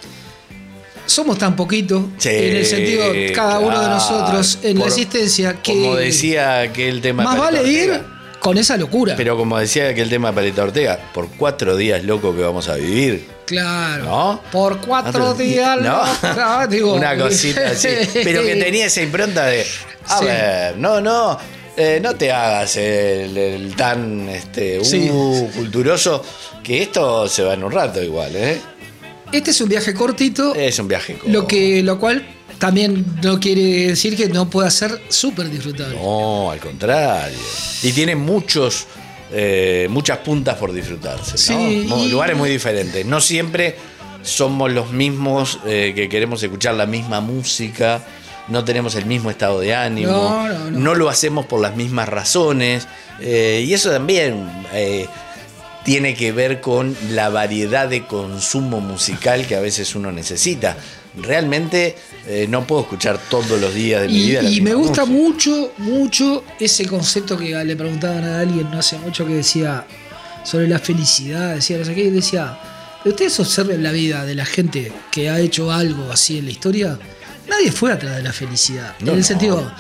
Somos tan poquito, Sí, en el sentido, cada uno de claro. nosotros, en la Por- existencia, que Como decía aquel tema. más de Paleta vale ir Ortega. con esa locura. Pero como decía aquel tema de Paleta Ortega, por cuatro días loco que vamos a vivir. Claro. ¿No? Por cuatro ¿No? días. ¿No? no, digo, Una cosita así. Pero que tenía esa impronta de. A Sí. ver, no, no. eh, no te hagas el, el tan este, uh, Sí. culturoso, que esto se va en un rato igual, ¿eh? Este es un viaje cortito, Es un viaje corto. lo, que, lo cual también no quiere decir que no pueda ser súper disfrutable. No, al contrario. Y tiene muchos, eh, muchas puntas por disfrutarse, ¿no? Sí, Mo- y- Lugares muy diferentes. No siempre somos los mismos eh, que queremos escuchar la misma música, no tenemos el mismo estado de ánimo, No, no, no. lo hacemos por las mismas razones. eh, y eso también eh, tiene que ver con la variedad de consumo musical que a veces uno necesita. Realmente eh, no puedo escuchar todos los días de mi Y, vida la y me misma gusta música. mucho, mucho ese concepto que le preguntaban a alguien no hace mucho que decía sobre la felicidad, decía no sé qué, y decía, pero ustedes observen la vida de la gente que ha hecho algo así en la historia, nadie fue atrás de la felicidad. No, en el no. sentido,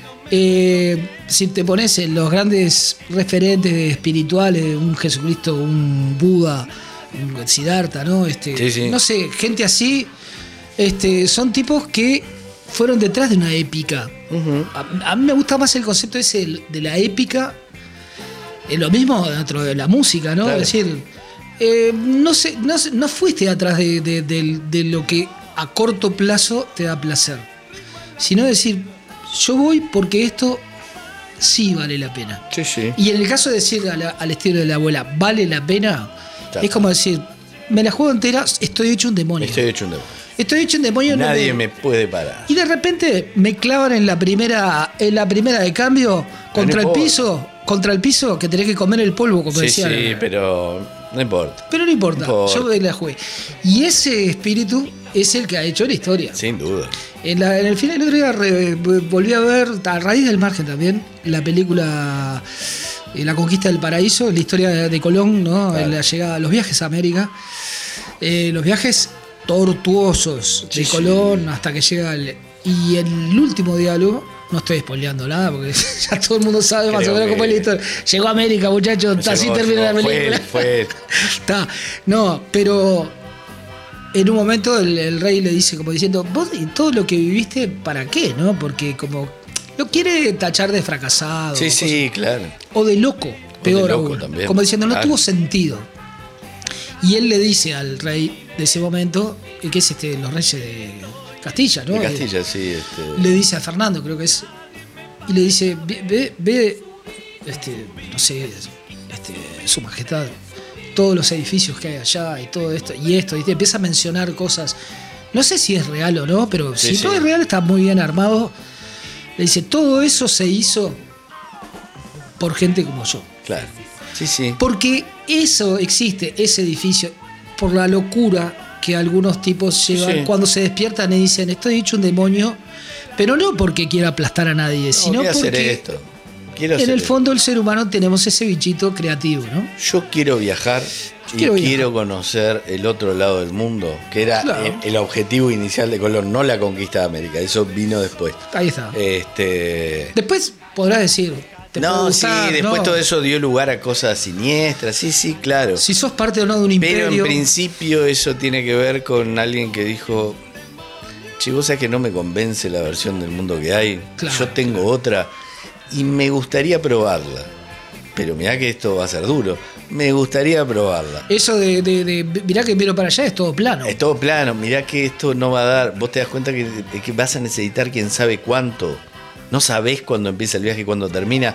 eh, si te pones en los grandes referentes espirituales, un Jesucristo, un Buda, un Siddhartha, ¿no? Este, Sí, sí. no sé, gente así, este, son tipos que fueron detrás de una épica. a, a mí me gusta más el concepto ese de la épica. Es lo mismo dentro de la música, ¿no? Claro. Es decir, eh, no, sé, no, sé- no fuiste atrás de, de- de- de lo que a corto plazo te da placer, sino decir, yo voy porque esto sí vale la pena. Sí, sí. Y en el caso de decir a la- al estilo de la abuela, vale la pena, Claro. es como decir, me la juego entera, estoy hecho un demonio. Estoy hecho un demonio. Estoy hecho un demonio. en Nadie donde- me puede parar. Y de repente me clavan en la primera, en la primera de cambio contra el importa. piso, contra el piso que tenés que comer el polvo, como Sí, decía. sí, la- pero No importa. Pero no importa, No importa. yo me la jugué. Y ese espíritu es el que ha hecho la historia. Sin duda. En, la- en el final, el otro día re- volví a ver, a raíz del margen también, la película eh, La Conquista del Paraíso, la historia de, de Colón, ¿no? Claro. La llegada, los viajes a América. Eh, los viajes tortuosos de Sí, sí. Colón hasta que llega el. Y el último diálogo, no estoy spoileando nada porque ya todo el mundo sabe más o Creo menos que- cómo es la historia. Llegó a América, muchachos, así Llegó, termina la llegó, película. Fue, fue. Está. No, pero en un momento el, el rey le dice como diciendo, vos y todo lo que viviste, ¿para qué? ¿No? Porque como lo quiere tachar de fracasado. Sí, o sí, claro. cosas- o de loco, peor loco aún. también. Como diciendo, no Claro. tuvo sentido. Y él le dice al rey de ese momento, eh, que es este, los reyes de Castilla, ¿no? De Castilla, sí. Este, Le dice a Fernando, creo que es, y le dice, ve, ve, ve, este, no sé, este, su majestad, todos los edificios que hay allá y todo esto, y esto, y te empieza a mencionar cosas, no sé si es real o no, pero Sí, si sí. todo es real está muy bien armado. Le dice, todo eso se hizo por gente como yo. claro. Sí, sí. Porque eso existe, ese edificio, por la locura que algunos tipos llevan Sí. cuando se despiertan y dicen, estoy hecho un demonio, pero no porque quiera aplastar a nadie, No, sino quiero hacer porque esto. Quiero en hacer el esto. fondo el ser humano tenemos ese bichito creativo, ¿no? Yo quiero viajar y quiero quiero, viajar. conocer el otro lado del mundo, que era Claro. el, el objetivo inicial de Colón, no la conquista de América. Eso vino después. Ahí está. Este. Después podrás decir, te puede No, gustar, sí, después ¿no? todo eso dio lugar a cosas siniestras. Sí, sí, claro. Si sos parte o no de un Pero imperio. en principio eso tiene que ver con alguien que dijo, che, vos sabés que no me convence la versión del mundo que hay, Claro, yo tengo otra y me gustaría probarla. Pero mirá que esto va a ser duro, me gustaría probarla. Eso de, de, de mirá que miro para allá es todo plano. Es todo plano, mirá que esto no va a dar, vos te das cuenta que, que vas a necesitar quién sabe cuánto, no sabés cuándo empieza el viaje y cuándo termina.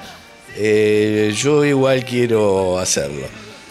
Eh, yo igual quiero hacerlo.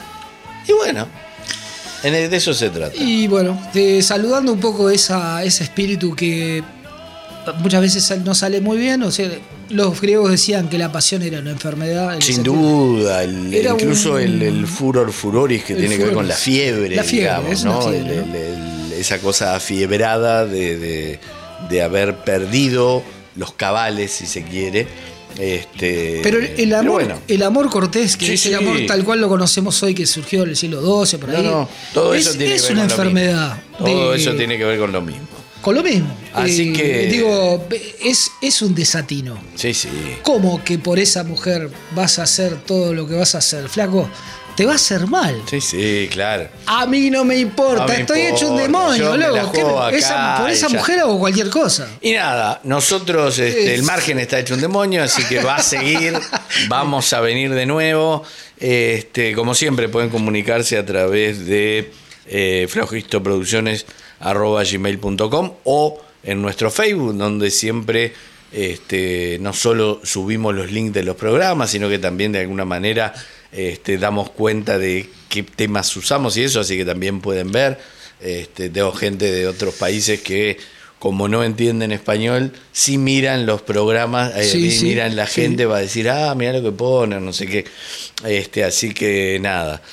Y bueno, en el- de eso se trata. Y bueno, de- saludando un poco esa, ese espíritu que muchas veces sal- no sale muy bien. O sea, los griegos decían que la pasión era una enfermedad. en el Sin sentido- duda, el- Era incluso un- el, el furor furoris que El tiene que ver furor. con la fiebre, La fiebre, digamos, es una ¿no? fiebre, El- ¿no? el- el- esa cosa afiebrada de, de- de haber perdido los cabales, si se quiere. Este, Pero el, el amor, bueno. el amor cortés, que Sí, es el sí. amor tal cual lo conocemos hoy, que surgió en el siglo doce, por No, ahí. no, todo es, eso tiene es que ver una con lo enfermedad. mismo. Todo de- eso tiene que ver con lo mismo. Con lo mismo. Así Eh, que- Digo, es, es un desatino. Sí, sí. ¿Cómo que por esa mujer vas a hacer todo lo que vas a hacer, flaco? Te va a hacer mal. Sí, sí, claro. A mí no me importa, No me estoy hecho un importa, demonio, yo me la loco. ¿Qué- juego acá esa- por y esa ya. mujer hago cualquier cosa. Y nada, nosotros, este, el margen está hecho un demonio, así que va a seguir, vamos a venir de nuevo. Este, como siempre, pueden comunicarse a través de eh, flojistoproducciones arroba gmail punto com o en nuestro Facebook, donde siempre este, no solo subimos los links de los programas, sino que también de alguna manera este, damos cuenta de qué temas usamos y eso, así que también pueden ver. Este, tengo gente de otros países que, como no entienden español, sí miran los programas, eh, Sí, sí, miran la sí. gente, va a decir, ah, mira lo que ponen, no sé qué. Este, así que nada.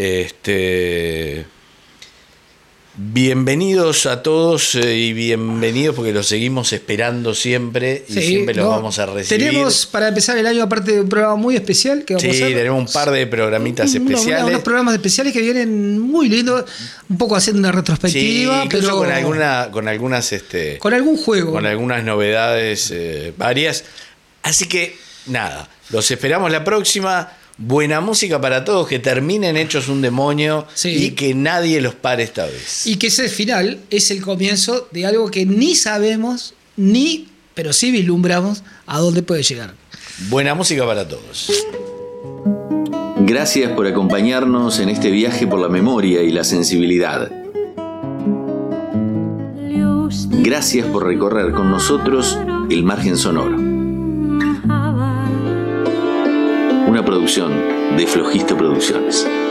Este. Bienvenidos a todos eh, y bienvenidos porque los seguimos esperando siempre y Sí, siempre los no, vamos a recibir. Tenemos para empezar el año, aparte de un programa muy especial que vamos Sí, a hacer. tenemos un par de programitas Unos- unos- especiales. Unos programas especiales que vienen muy lindos, un poco haciendo una Sí, retrospectiva, incluso pero con alguna, con algunas, este, con algún juego. con algunas novedades eh, varias. Así que nada, los esperamos la próxima. Buena música para todos, que terminen hechos un demonio Sí. y que nadie los pare esta vez. Y que ese final es el comienzo de algo que ni sabemos, ni, pero sí vislumbramos a dónde puede llegar. Buena música para todos. Gracias por acompañarnos en este viaje por la memoria y la sensibilidad. Gracias por recorrer con nosotros el margen sonoro. Una producción de Flojisto Producciones.